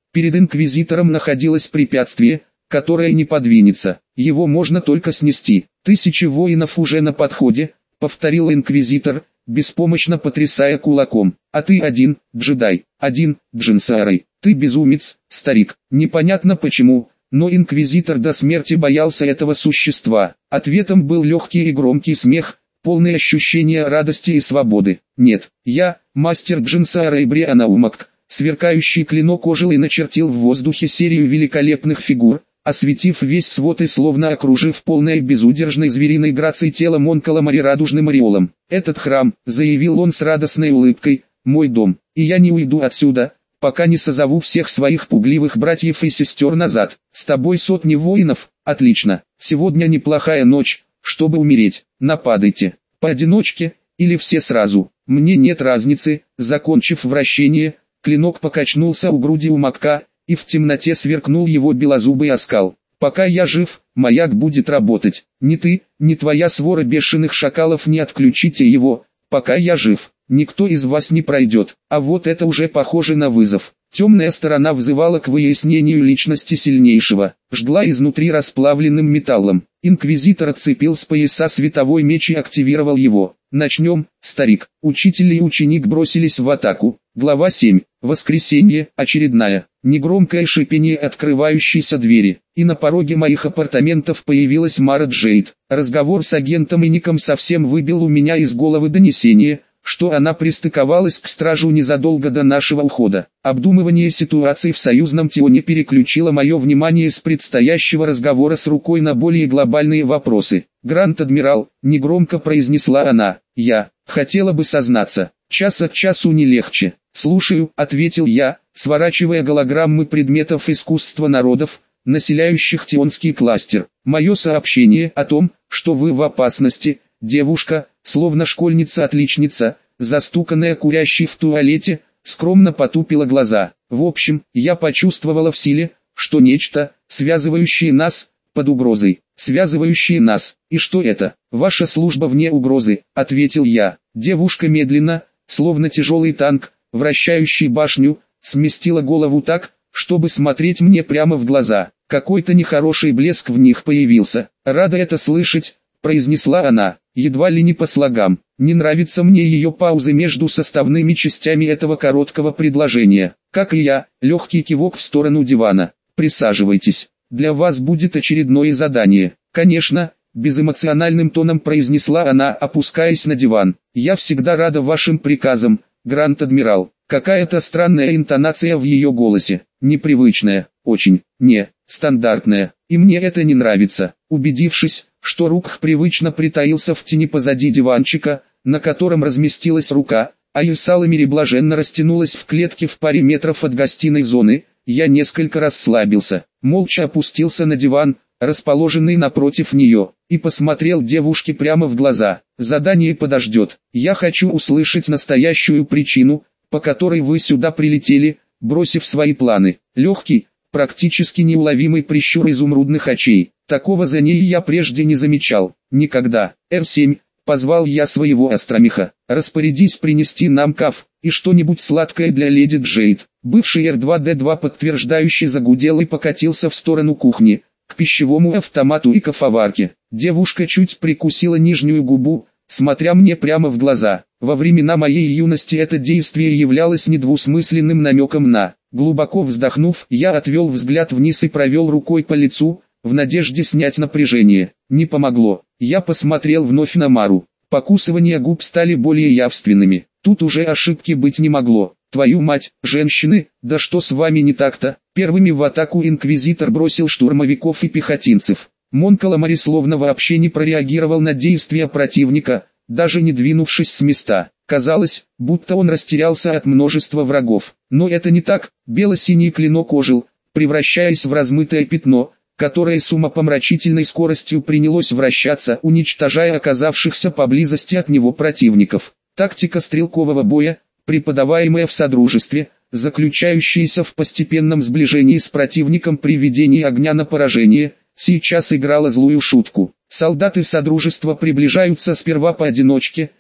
Перед инквизитором находилось препятствие, которое не подвинется, его можно только снести. Тысячи воинов уже на подходе, повторил инквизитор, беспомощно потрясая кулаком. А ты один, джедай, один, Джинсарой. Ты безумец, старик. Непонятно почему, но инквизитор до смерти боялся этого существа. Ответом был легкий и громкий смех, полный ощущения радости и свободы. Нет, я, мастер Джинсарой Брианаумак. Сверкающий клинок ожил и начертил в воздухе серию великолепных фигур, осветив весь свод и словно окружив полной безудержной звериной грацией тело Монкаламари радужным ореолом. «Этот храм», — заявил он с радостной улыбкой, — «мой дом, и я не уйду отсюда, пока не созову всех своих пугливых братьев и сестер назад. С тобой сотни воинов, отлично, сегодня неплохая ночь, чтобы умереть, нападайте, поодиночке, или все сразу, мне нет разницы». Закончив вращение, клинок покачнулся у груди Умака, и в темноте сверкнул его белозубый оскал. «Пока я жив, маяк будет работать. Ни ты, ни твоя свора бешеных шакалов не отключите его. Пока я жив, никто из вас не пройдет». А вот это уже похоже на вызов. Темная сторона взывала к выяснению личности сильнейшего, жгла изнутри расплавленным металлом. Инквизитор отцепил с пояса световой меч и активировал его. «Начнем, старик». Учитель и ученик бросились в атаку. Глава семь. Воскресенье, очередная. Негромкое шипение открывающейся двери. И на пороге моих апартаментов появилась Мара Джейд. Разговор с агентом и Ником совсем выбил у меня из головы донесение, что она пристыковалась к стражу незадолго до нашего ухода. Обдумывание ситуации в союзном Тионе переключило мое внимание с предстоящего разговора с рукой на более глобальные вопросы. «Гранд-адмирал», — негромко произнесла она, — «я хотела бы сознаться, час от часу не легче». «Слушаю», — ответил я, сворачивая голограммы предметов искусства народов, населяющих Тионский кластер. «Мое сообщение о том, что вы в опасности, девушка, словно школьница-отличница, застуканная курящей в туалете, скромно потупила глаза. В общем, я почувствовала в силе, что нечто, связывающее нас, под угрозой, связывающее нас. И что это? Ваша служба вне угрозы», — ответил я. Девушка медленно, словно тяжелый танк, вращающий башню, сместила голову так, чтобы смотреть мне прямо в глаза. Какой-то нехороший блеск в них появился. «Рада это слышать», — произнесла она, едва ли не по слогам. Не нравятся мне ее паузы между составными частями этого короткого предложения. Как и я, легкий кивок в сторону дивана. «Присаживайтесь. Для вас будет очередное задание». «Конечно», — безэмоциональным тоном произнесла она, опускаясь на диван. «Я всегда рада вашим приказам, Гранд-адмирал». Какая-то странная интонация в ее голосе, непривычная, очень, не, стандартная, и мне это не нравится. Убедившись, что Рукх привычно притаился в тени позади диванчика, на котором разместилась рука, а Юсаламири блаженно растянулась в клетке в паре метров от гостиной зоны, я несколько расслабился, молча опустился на диван, расположенный напротив нее, и посмотрел девушке прямо в глаза. «Задание подождет. Я хочу услышать настоящую причину, по которой вы сюда прилетели, бросив свои планы». Легкий, практически неуловимый прищур изумрудных очей. Такого за ней я прежде не замечал. Никогда. эр семь, позвал я своего астромеха. «Распорядись принести нам каф, и что-нибудь сладкое для леди Джейд». Бывший эр два дэ два подтверждающе загудел и покатился в сторону кухни, к пищевому автомату и кофеварке. Девушка чуть прикусила нижнюю губу, смотря мне прямо в глаза. Во времена моей юности это действие являлось недвусмысленным намеком на. Глубоко вздохнув, я отвел взгляд вниз и провел рукой по лицу, в надежде снять напряжение. Не помогло. Я посмотрел вновь на Мару. Покусывания губ стали более явственными. Тут уже ошибки быть не могло. «Твою мать, женщины, да что с вами не так-то?» Первыми в атаку инквизитор бросил штурмовиков и пехотинцев. Монкаламари словно вообще не прореагировал на действия противника, даже не двинувшись с места. Казалось, будто он растерялся от множества врагов. Но это не так. Бело-синий клинок ожил, превращаясь в размытое пятно, которое с умопомрачительной скоростью принялось вращаться, уничтожая оказавшихся поблизости от него противников. Тактика стрелкового боя, преподаваемая в Содружестве, заключающаяся в постепенном сближении с противником при ведении огня на поражение, сейчас играла злую шутку. Солдаты Содружества приближаются сперва поодиночке,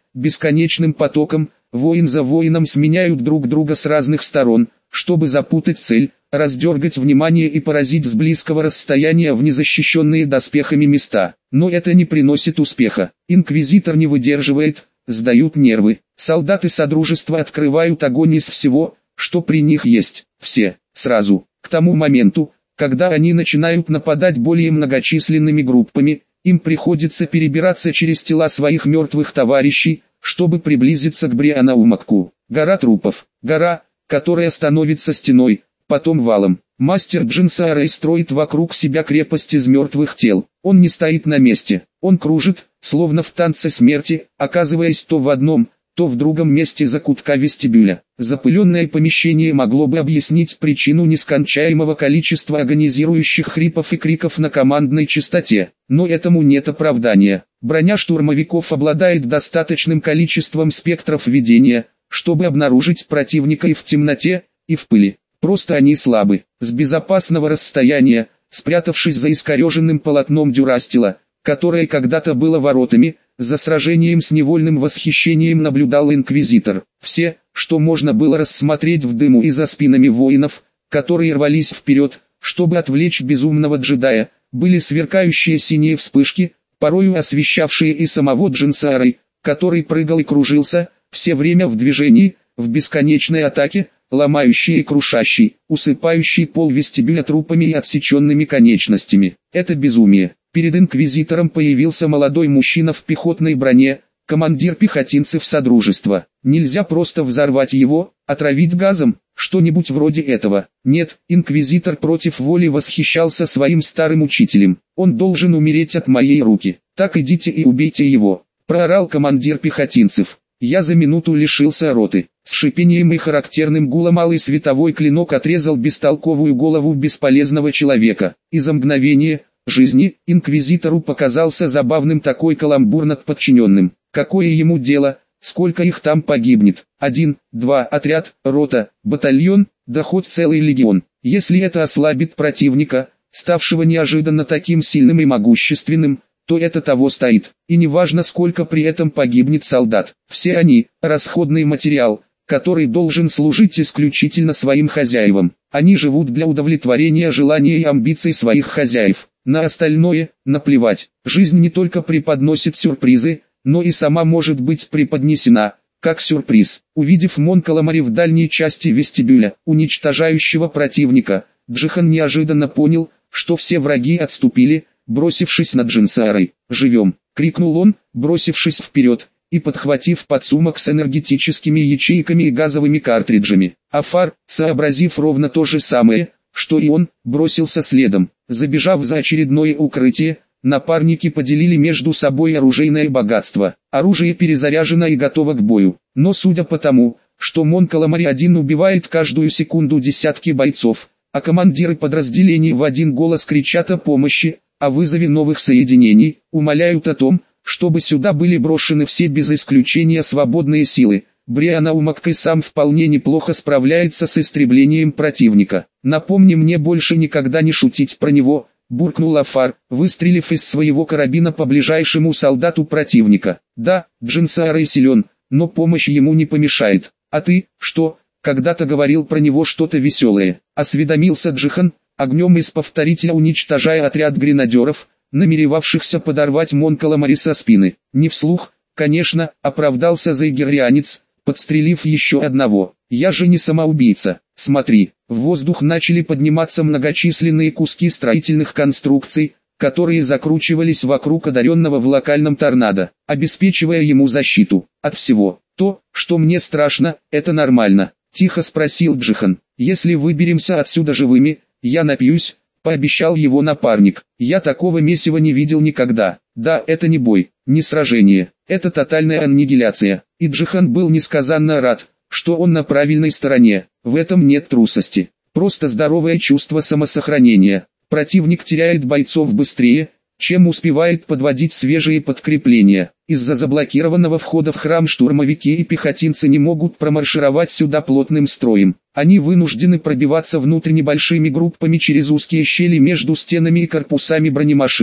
бесконечным потоком, воин за воином сменяют друг друга с разных сторон, чтобы запутать цель, раздергать внимание и поразить с близкого расстояния в незащищенные доспехами места. Но это не приносит успеха. Инквизитор не выдерживает, сдают нервы. Солдаты Содружества открывают огонь из всего, что при них есть. Все, сразу. К тому моменту, когда они начинают нападать более многочисленными группами, им приходится перебираться через тела своих мертвых товарищей, чтобы приблизиться к Брианаумакку. Гора трупов. Гора, которая становится стеной, потом валом. Мастер Джинсаарей строит вокруг себя крепость из мертвых тел. Он не стоит на месте. Он кружит, словно в танце смерти, оказываясь то в одном, то в другом месте закутка вестибюля. Запыленное помещение могло бы объяснить причину нескончаемого количества агонизирующих хрипов и криков на командной частоте, но этому нет оправдания. Броня штурмовиков обладает достаточным количеством спектров видения, чтобы обнаружить противника и в темноте, и в пыли. Просто они слабы. С безопасного расстояния, спрятавшись за искореженным полотном дюрастила, которое когда-то было воротами, за сражением с невольным восхищением наблюдал инквизитор. Все, что можно было рассмотреть в дыму и за спинами воинов, которые рвались вперед, чтобы отвлечь безумного джедая, были сверкающие синие вспышки, порою освещавшие и самого Джинсаарей, который прыгал и кружился, все время в движении, в бесконечной атаке, ломающий и крушащий, усыпающий пол вестибюля трупами и отсеченными конечностями. Это безумие. Перед инквизитором появился молодой мужчина в пехотной броне, командир пехотинцев Содружества. Нельзя просто взорвать его, отравить газом, что-нибудь вроде этого. Нет, инквизитор против воли восхищался своим старым учителем. Он должен умереть от моей руки. Так идите и убейте его, проорал командир пехотинцев. Я за минуту лишился роты. С шипением и характерным гулом алый световой клинок отрезал бестолковую голову бесполезного человека. И за мгновение жизни инквизитору показался забавным такой каламбур над подчиненным. Какое ему дело, сколько их там погибнет? Один, два, отряд, рота, батальон, да хоть целый легион. Если это ослабит противника, ставшего неожиданно таким сильным и могущественным, то это того стоит. И неважно, сколько при этом погибнет солдат. Все они – расходный материал, который должен служить исключительно своим хозяевам. Они живут для удовлетворения желаний и амбиций своих хозяев. На остальное наплевать. Жизнь не только преподносит сюрпризы, но и сама может быть преподнесена, как сюрприз. Увидев Мон Каламари в дальней части вестибюля, уничтожающего противника, Джихан неожиданно понял, что все враги отступили, бросившись на Джинсаарей. «Живем!» — крикнул он, бросившись вперед, и подхватив подсумок с энергетическими ячейками и газовыми картриджами. Афар, сообразив ровно то же самое, что и он, бросился следом. Забежав за очередное укрытие, напарники поделили между собой оружейное богатство. Оружие перезаряжено и готово к бою. Но судя по тому, что Мон Каламари один убивает каждую секунду десятки бойцов, а командиры подразделений в один голос кричат о помощи, о вызове новых соединений, умоляют о том, чтобы сюда были брошены все без исключения свободные силы. Брианаумаккай сам вполне неплохо справляется с истреблением противника. Напомни мне больше никогда не шутить про него, буркнул Афар, выстрелив из своего карабина по ближайшему солдату противника. Да, Джинсаарей силен, но помощь ему не помешает. А ты, что, когда-то говорил про него что-то веселое? Осведомился Джихан, огнем из повторителя уничтожая отряд гренадеров, намеревавшихся подорвать Мон Каламари со спины. Не вслух, конечно, оправдался зайгеррианец, подстрелив еще одного. Я же не самоубийца. Смотри, в воздух начали подниматься многочисленные куски строительных конструкций, которые закручивались вокруг одаренного в локальном торнадо, обеспечивая ему защиту от всего. То, что мне страшно, это нормально, тихо спросил Джихан. Если выберемся отсюда живыми, я напьюсь, пообещал его напарник. Я такого месива не видел никогда. Да, это не бой, не сражение, это тотальная аннигиляция. И Джихан был несказанно рад, что он на правильной стороне. В этом нет трусости, просто здоровое чувство самосохранения. Противник теряет бойцов быстрее, чем успевает подводить свежие подкрепления. Из-за заблокированного входа в храм штурмовики и пехотинцы не могут промаршировать сюда плотным строем. Они вынуждены пробиваться внутрь небольшими группами через узкие щели между стенами и корпусами бронемашин,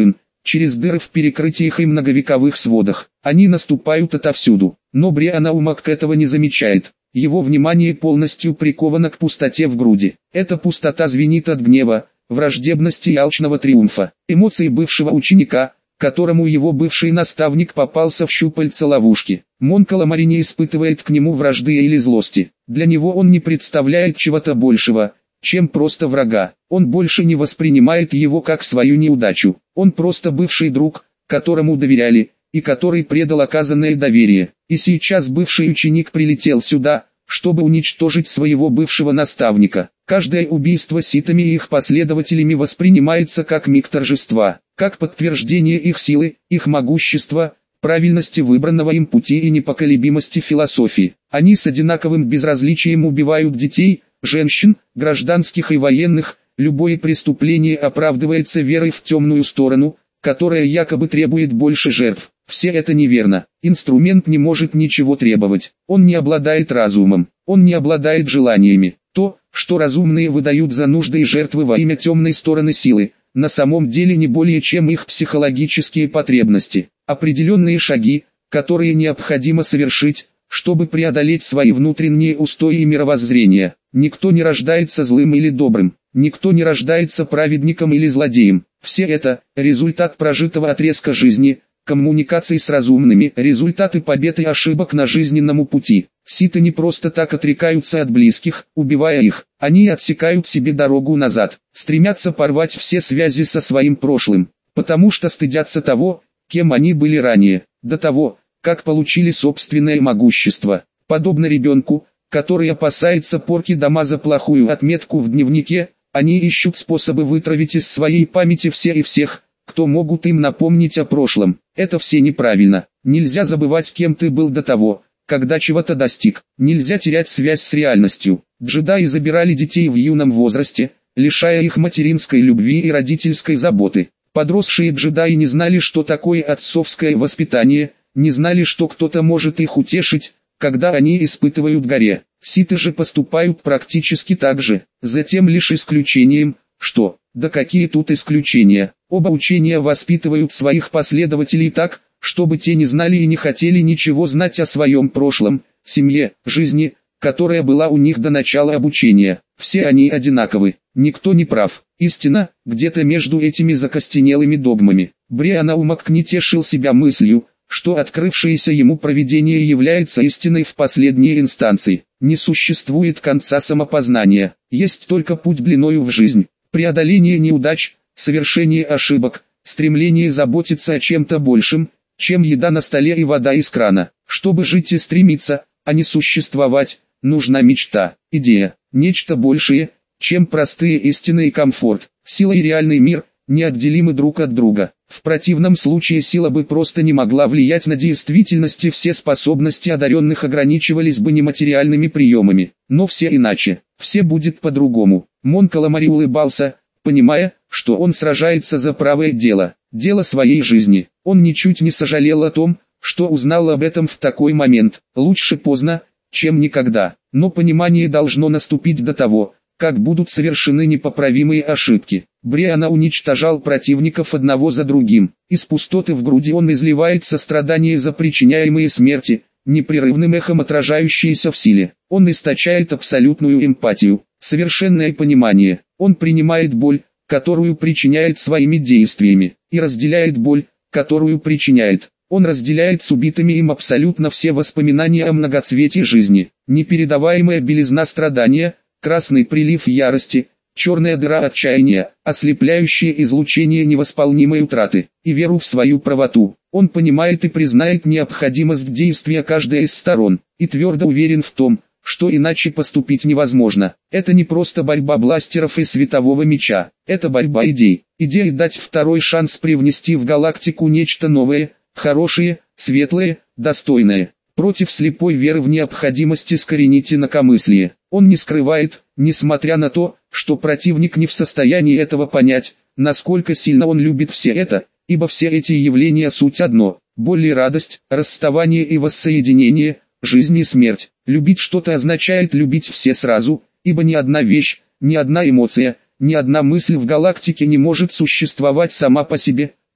через дыры в перекрытиях и многовековых сводах. Они наступают отовсюду, но Брианаумак этого не замечает. Его внимание полностью приковано к пустоте в груди. Эта пустота звенит от гнева, враждебности и алчного триумфа. Эмоции бывшего ученика, которому его бывший наставник попался в щупальца ловушки. Мон Каламари не испытывает к нему вражды или злости. Для него он не представляет чего-то большего, чем просто врага. Он больше не воспринимает его как свою неудачу. Он просто бывший друг, которому доверяли, и который предал оказанное доверие. И сейчас бывший ученик прилетел сюда, чтобы уничтожить своего бывшего наставника. Каждое убийство ситами и их последователями воспринимается как миг торжества, как подтверждение их силы, их могущества, правильности выбранного им пути и непоколебимости философии. Они с одинаковым безразличием убивают детей, женщин, гражданских и военных. Любое преступление оправдывается верой в темную сторону, которая якобы требует больше жертв. Все это неверно. Инструмент не может ничего требовать. Он не обладает разумом. Он не обладает желаниями. То, что разумные выдают за нужды и жертвы во имя темной стороны силы, на самом деле не более чем их психологические потребности. Определенные шаги, которые необходимо совершить, чтобы преодолеть свои внутренние устои и мировоззрения. Никто не рождается злым или добрым. Никто не рождается праведником или злодеем. Все это – результат прожитого отрезка жизни, коммуникации с разумными, результаты побед и ошибок на жизненном пути. Ситы не просто так отрекаются от близких, убивая их. Они отсекают себе дорогу назад, стремятся порвать все связи со своим прошлым, потому что стыдятся того, кем они были ранее, до того, как получили собственное могущество. Подобно ребенку, который опасается порки дома за плохую отметку в дневнике, они ищут способы вытравить из своей памяти все и всех, кто могут им напомнить о прошлом. Это все неправильно. Нельзя забывать, кем ты был до того, когда чего-то достиг. Нельзя терять связь с реальностью. Джедаи забирали детей в юном возрасте, лишая их материнской любви и родительской заботы. Подросшие джедаи не знали, что такое отцовское воспитание, не знали, что кто-то может их утешить, когда они испытывают горе. Ситы же поступают практически так же, затем лишь исключением, что, да какие тут исключения, оба учения воспитывают своих последователей так, чтобы те не знали и не хотели ничего знать о своем прошлом, семье, жизни, которая была у них до начала обучения. Все они одинаковы, никто не прав. Истина, где-то между этими закостенелыми догмами. Брианаумак не тешил себя мыслью, что открывшееся ему провидение является истиной в последней инстанции. Не существует конца самопознания, есть только путь длиною в жизнь, преодоление неудач, совершение ошибок, стремление заботиться о чем-то большем, чем еда на столе и вода из крана. Чтобы жить и стремиться, а не существовать, нужна мечта, идея, нечто большее, чем простые истины и комфорт. Сила и реальный мир неотделимы друг от друга. В противном случае сила бы просто не могла влиять на действительность, и все способности одаренных ограничивались бы нематериальными приемами. Но все иначе, все будет по-другому. Мон Каламари улыбался, понимая, что он сражается за правое дело, дело своей жизни. Он ничуть не сожалел о том, что узнал об этом в такой момент. Лучше поздно, чем никогда. Но понимание должно наступить до того, как будут совершены непоправимые ошибки. Бриана уничтожал противников одного за другим. Из пустоты в груди он изливает сострадание за причиняемые смерти, непрерывным эхом отражающиеся в силе. Он источает абсолютную эмпатию, совершенное понимание. Он принимает боль, которую причиняет своими действиями, и разделяет боль, которую причиняет. Он разделяет с убитыми им абсолютно все воспоминания о многоцветии жизни. Непередаваемая белизна страдания, красный прилив ярости, черная дыра отчаяния, ослепляющее излучение невосполнимой утраты, и веру в свою правоту. Он понимает и признает необходимость действия каждой из сторон, и твердо уверен в том, что иначе поступить невозможно. Это не просто борьба бластеров и светового меча, это борьба идей. Идея дать второй шанс привнести в галактику нечто новое, хорошее, светлое, достойное. Против слепой веры в необходимость искоренить инакомыслие. Он не скрывает, несмотря на то, что противник не в состоянии этого понять, насколько сильно он любит все это, ибо все эти явления суть одно: боль и радость, расставание и воссоединение, жизнь и смерть. Любить что-то означает любить все сразу, ибо ни одна вещь, ни одна эмоция, ни одна мысль в галактике не может существовать сама по себе,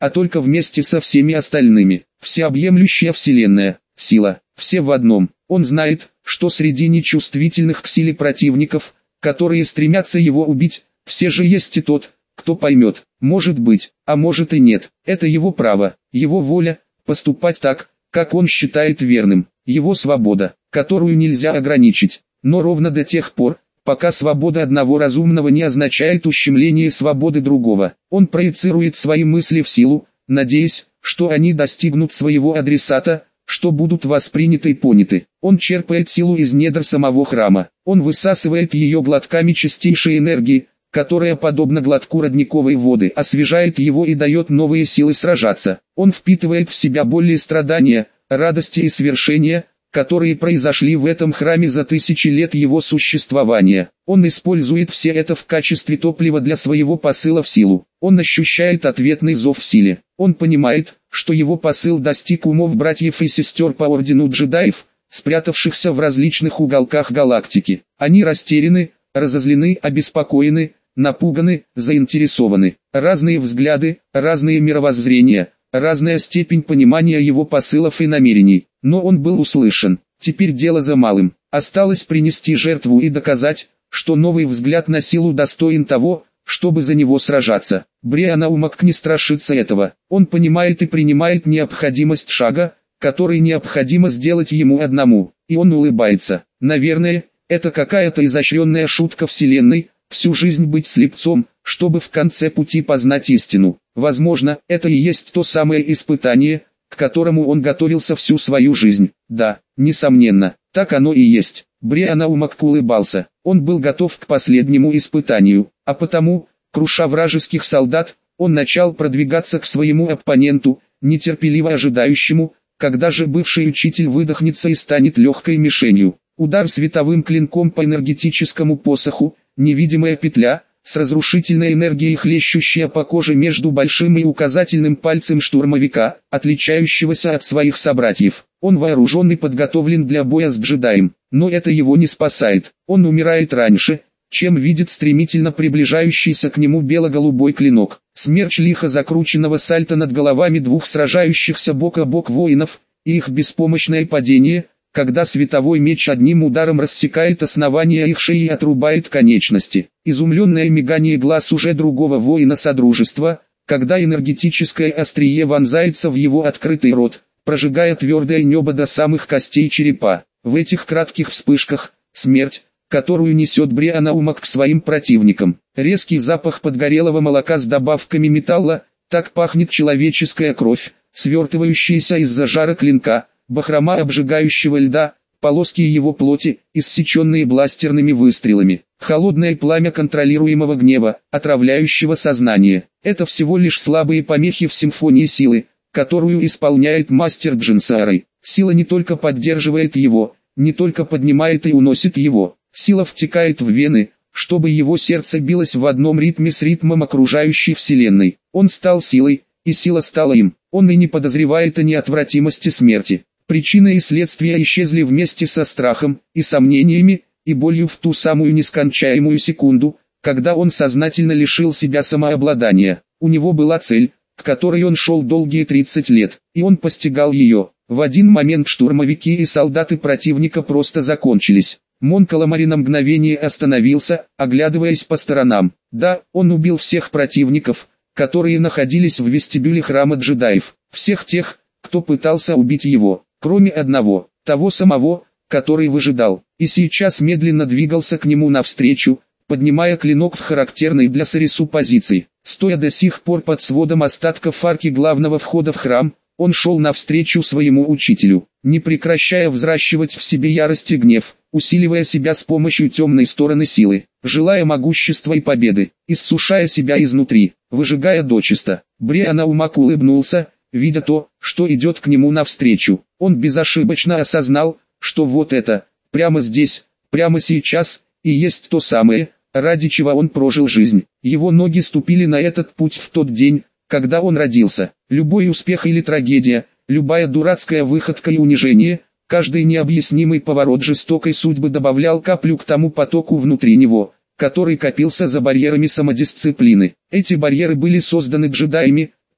а только вместе со всеми остальными. Всеобъемлющая вселенная, сила, все в одном. Он знает, что среди нечувствительных к силе противников, которые стремятся его убить, все же есть и тот, кто поймет, может быть, а может и нет. Это его право, его воля, поступать так, как он считает верным, его свобода, которую нельзя ограничить, но ровно до тех пор, пока свобода одного разумного не означает ущемление свободы другого. Он проецирует свои мысли в силу, надеясь, что они достигнут своего адресата, что будут восприняты и поняты. Он черпает силу из недр самого храма. Он высасывает ее глотками чистейшей энергии, которая, подобно глотку родниковой воды, освежает его и дает новые силы сражаться. Он впитывает в себя боли и страдания, радости и свершения, которые произошли в этом храме за тысячи лет его существования. Он использует все это в качестве топлива для своего посыла в силу. Он ощущает ответный зов в силе. Он понимает, что его посыл достиг умов братьев и сестер по ордену джедаев, спрятавшихся в различных уголках галактики. Они растеряны, разозлены, обеспокоены, напуганы, заинтересованы. Разные взгляды, разные мировоззрения, разная степень понимания его посылов и намерений. Но он был услышан. Теперь дело за малым. Осталось принести жертву и доказать, что новый взгляд на силу достоин того, чтобы за него сражаться. Бриан Аумак не страшится этого. Он понимает и принимает необходимость шага, который необходимо сделать ему одному. И он улыбается. Наверное, это какая-то изощренная шутка вселенной, всю жизнь быть слепцом, чтобы в конце пути познать истину. Возможно, это и есть то самое испытание, к которому он готовился всю свою жизнь. Да, несомненно, так оно и есть. Бриан Аумак улыбался. Он был готов к последнему испытанию, а потому, круша вражеских солдат, он начал продвигаться к своему оппоненту, нетерпеливо ожидающему, когда же бывший учитель выдохнется и станет легкой мишенью. Удар световым клинком по энергетическому посоху, невидимая петля, с разрушительной энергией хлещущая по коже между большим и указательным пальцем штурмовика, отличающегося от своих собратьев. Он вооружен и подготовлен для боя с джедаем, но это его не спасает. Он умирает раньше, чем видит стремительно приближающийся к нему бело-голубой клинок. Смерч лихо закрученного сальто над головами двух сражающихся бок о бок воинов, и их беспомощное падение, когда световой меч одним ударом рассекает основание их шеи и отрубает конечности. Изумленное мигание глаз уже другого воина Содружества, когда энергетическое острие вонзается в его открытый рот, прожигая твердое небо до самых костей черепа. В этих кратких вспышках, смерть, которую несет Бриан Аумак к своим противникам. Резкий запах подгорелого молока с добавками металла, так пахнет человеческая кровь, свертывающаяся из-за жара клинка, бахрома обжигающего льда, полоски его плоти, иссеченные бластерными выстрелами, холодное пламя контролируемого гнева, отравляющего сознание. Это всего лишь слабые помехи в симфонии силы, которую исполняет мастер Джинсарой. Сила не только поддерживает его, не только поднимает и уносит его. Сила втекает в вены, чтобы его сердце билось в одном ритме с ритмом окружающей вселенной. Он стал силой, и сила стала им. Он и не подозревает о неотвратимости смерти. Причины и следствия исчезли вместе со страхом, и сомнениями, и болью в ту самую нескончаемую секунду, когда он сознательно лишил себя самообладания. У него была цель, к которой он шел долгие тридцать лет, и он постигал ее. В один момент штурмовики и солдаты противника просто закончились. Мон Каламари на мгновение остановился, оглядываясь по сторонам. Да, он убил всех противников, которые находились в вестибюле храма джедаев. Всех тех, кто пытался убить его, кроме одного, того самого, который выжидал. И сейчас медленно двигался к нему навстречу, поднимая клинок в характерной для Сарису позиции. Стоя до сих пор под сводом остатков арки главного входа в храм, он шел навстречу своему учителю, не прекращая взращивать в себе ярость и гнев, усиливая себя с помощью темной стороны силы, желая могущества и победы, иссушая себя изнутри, выжигая дочисто. Бриан Аумак улыбнулся, видя то, что идет к нему навстречу. Он безошибочно осознал, что вот это, прямо здесь, прямо сейчас, и есть то самое, ради чего он прожил жизнь. Его ноги ступили на этот путь в тот день, когда он родился. Любой успех или трагедия, любая дурацкая выходка и унижение, каждый необъяснимый поворот жестокой судьбы добавлял каплю к тому потоку внутри него, который копился за барьерами самодисциплины. Эти барьеры были созданы джедаями,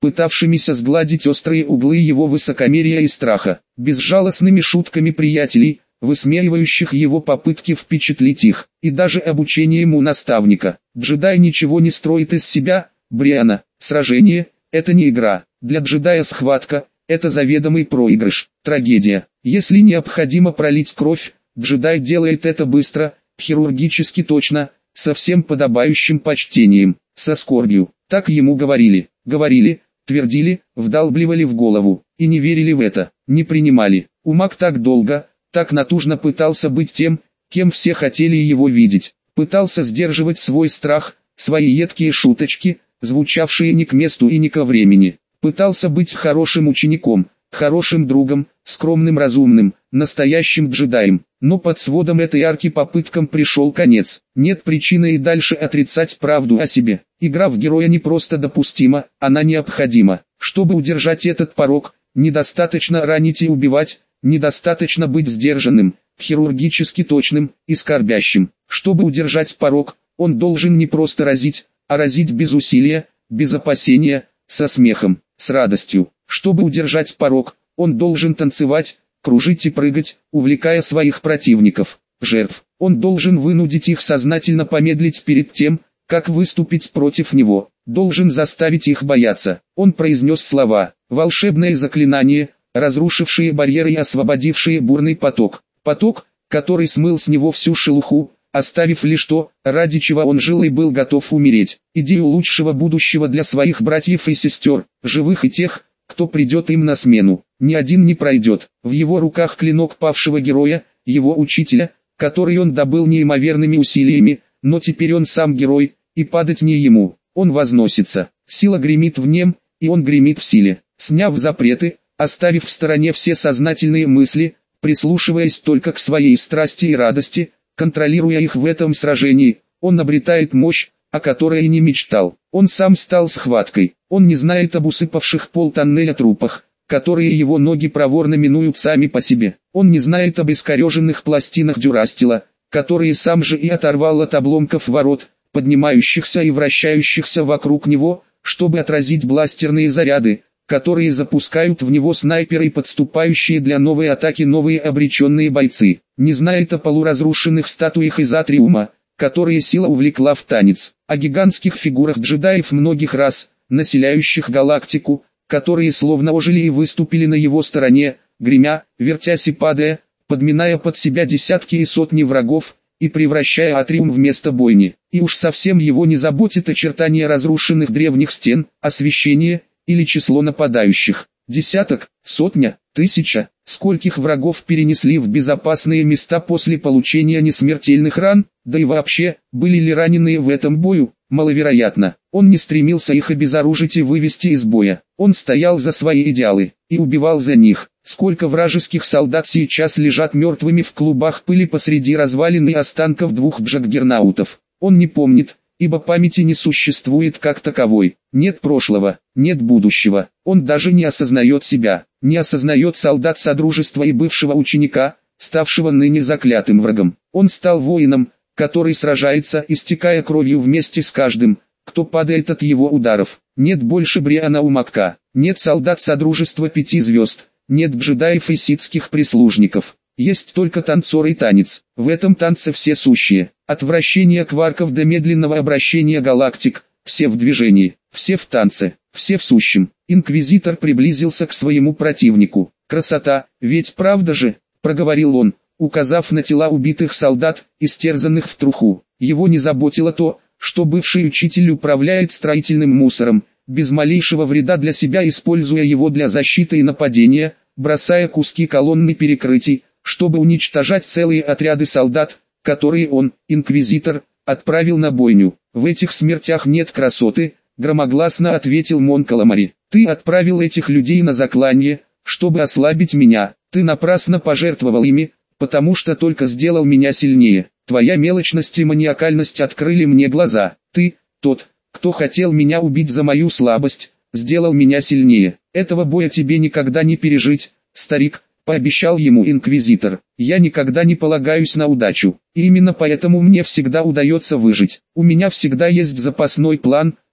пытавшимися сгладить острые углы его высокомерия и страха, безжалостными шутками приятелей, высмеивающих его попытки впечатлить их, и даже обучением у наставника. Джедай ничего не строит из себя, Бриана. Сражение – это не игра. Для джедая схватка – это заведомый проигрыш, трагедия. Если необходимо пролить кровь, джедай делает это быстро, хирургически точно, со всем подобающим почтением, со скорбью. Так ему говорили, говорили, твердили, вдалбливали в голову, и не верили в это, не принимали. Умак так долго, так натужно пытался быть тем, кем все хотели его видеть. Пытался сдерживать свой страх, свои едкие шуточки, звучавшие не к месту и не ко времени. Пытался быть хорошим учеником, хорошим другом, скромным разумным, настоящим джедаем. Но под сводом этой арки попыткам пришел конец. Нет причины и дальше отрицать правду о себе. Игра в героя не просто допустима, она необходима. Чтобы удержать этот порог, недостаточно ранить и убивать, недостаточно быть сдержанным, хирургически точным и скорбящим. Чтобы удержать порог, он должен не просто разить, а разить без усилия, без опасения, со смехом, с радостью. Чтобы удержать порог, он должен танцевать, кружить и прыгать, увлекая своих противников, жертв. Он должен вынудить их сознательно помедлить перед тем, как выступить против него. Должен заставить их бояться. Он произнес слова, волшебное заклинание, разрушившие барьеры и освободившие бурный поток. Поток, который смыл с него всю шелуху, оставив лишь то, ради чего он жил и был готов умереть. Идею лучшего будущего для своих братьев и сестер, живых и тех, кто придет им на смену. Ни один не пройдет. В его руках клинок павшего героя, его учителя, который он добыл неимоверными усилиями, но теперь он сам герой, и падать не ему. Он возносится. Сила гремит в нем, и он гремит в силе. Сняв запреты, оставив в стороне все сознательные мысли, прислушиваясь только к своей страсти и радости, контролируя их в этом сражении, он обретает мощь, о которой и не мечтал. Он сам стал схваткой. Он не знает об усыпавших пол тоннеля трупах, которые его ноги проворно минуют сами по себе. Он не знает об искореженных пластинах дюрастила, которые сам же и оторвал от обломков ворот, поднимающихся и вращающихся вокруг него, чтобы отразить бластерные заряды, которые запускают в него снайперы и подступающие для новой атаки новые обреченные бойцы. Не знает о полуразрушенных статуях из Атриума, которые сила увлекла в танец, о гигантских фигурах джедаев многих рас, населяющих галактику, которые словно ожили и выступили на его стороне, гремя, вертясь и падая, подминая под себя десятки и сотни врагов, и превращая Атриум в место бойни. И уж совсем его не заботит очертания разрушенных древних стен, освещение или число нападающих. Десяток, сотня, тысяча, скольких врагов перенесли в безопасные места после получения несмертельных ран, да и вообще, были ли раненые в этом бою, маловероятно. Он не стремился их обезоружить и вывести из боя. Он стоял за свои идеалы и убивал за них. Сколько вражеских солдат сейчас лежат мертвыми в клубах пыли посреди развалин и останков двух джаггернаутов. Он не помнит, ибо памяти не существует как таковой. Нет прошлого, нет будущего. Он даже не осознает себя, не осознает солдат Содружества и бывшего ученика, ставшего ныне заклятым врагом. Он стал воином, который сражается, истекая кровью вместе с каждым, кто падает от его ударов. Нет больше Бриана Умака, нет солдат Содружества Пяти Звезд, нет джедаев и ситских прислужников. Есть только танцор и танец. В этом танце все сущие, от вращения кварков до медленного обращения галактик, все в движении, все в танце, все в сущем. Инквизитор приблизился к своему противнику. «Красота, ведь правда же?» – проговорил он, указав на тела убитых солдат, истерзанных в труху. Его не заботило то, что бывший учитель управляет строительным мусором, без малейшего вреда для себя используя его для защиты и нападения, бросая куски колонны перекрытий, чтобы уничтожать целые отряды солдат, которые он, инквизитор, отправил на бойню. «В этих смертях нет красоты», — громогласно ответил Мон Каламари. «Ты отправил этих людей на заклание, чтобы ослабить меня. Ты напрасно пожертвовал ими, потому что только сделал меня сильнее. Твоя мелочность и маниакальность открыли мне глаза. Ты, тот, кто хотел меня убить за мою слабость, сделал меня сильнее. Этого боя тебе никогда не пережить, старик», — пообещал ему инквизитор. «Я никогда не полагаюсь на удачу, и именно поэтому мне всегда удается выжить. У меня всегда есть запасной план,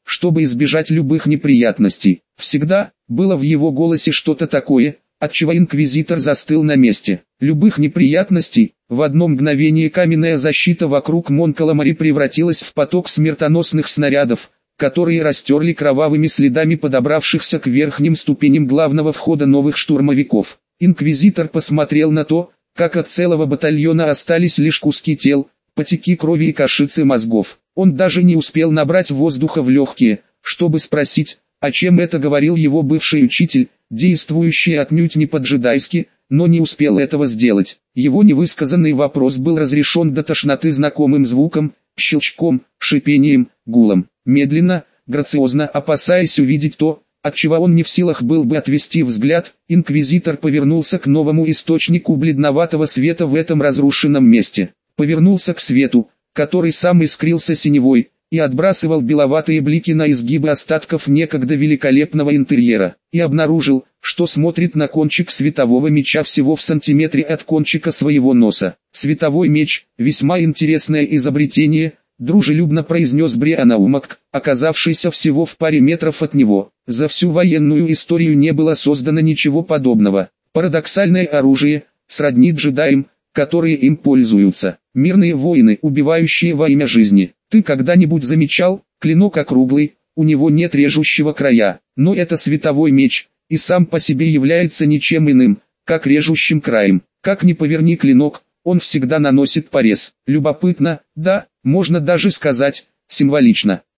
чтобы избежать любых неприятностей. Всегда было в его голосе что-то такое, отчего инквизитор застыл на месте. Любых неприятностей. В одно мгновение каменная защита вокруг Монкаламари превратилась в поток смертоносных снарядов, которые растерли кровавыми следами подобравшихся к верхним ступеням главного входа новых штурмовиков. Инквизитор посмотрел на то, как от целого батальона остались лишь куски тел, потеки крови и кашицы мозгов. Он даже не успел набрать воздуха в легкие, чтобы спросить, о чем это говорил его бывший учитель, действующий отнюдь не по-джедайски, но не успел этого сделать. Его невысказанный вопрос был разрешен до тошноты знакомым звуком, щелчком, шипением, гулом. Медленно, грациозно, опасаясь увидеть то, от чего он не в силах был бы отвести взгляд, инквизитор повернулся к новому источнику бледноватого света в этом разрушенном месте. Повернулся к свету, который сам искрился синевой, и отбрасывал беловатые блики на изгибы остатков некогда великолепного интерьера, и обнаружил, что смотрит на кончик светового меча всего в сантиметре от кончика своего носа. «Световой меч, весьма интересное изобретение», — дружелюбно произнес Брианаумак, оказавшийся всего в паре метров от него. За всю военную историю не было создано ничего подобного. Парадоксальное оружие, сродни джедаям, которые им пользуются. Мирные воины, убивающие во имя жизни. Ты когда-нибудь замечал, клинок округлый, у него нет режущего края, но это световой меч, и сам по себе является ничем иным, как режущим краем. Как ни поверни клинок, он всегда наносит порез. Любопытно, да, можно даже сказать, символично.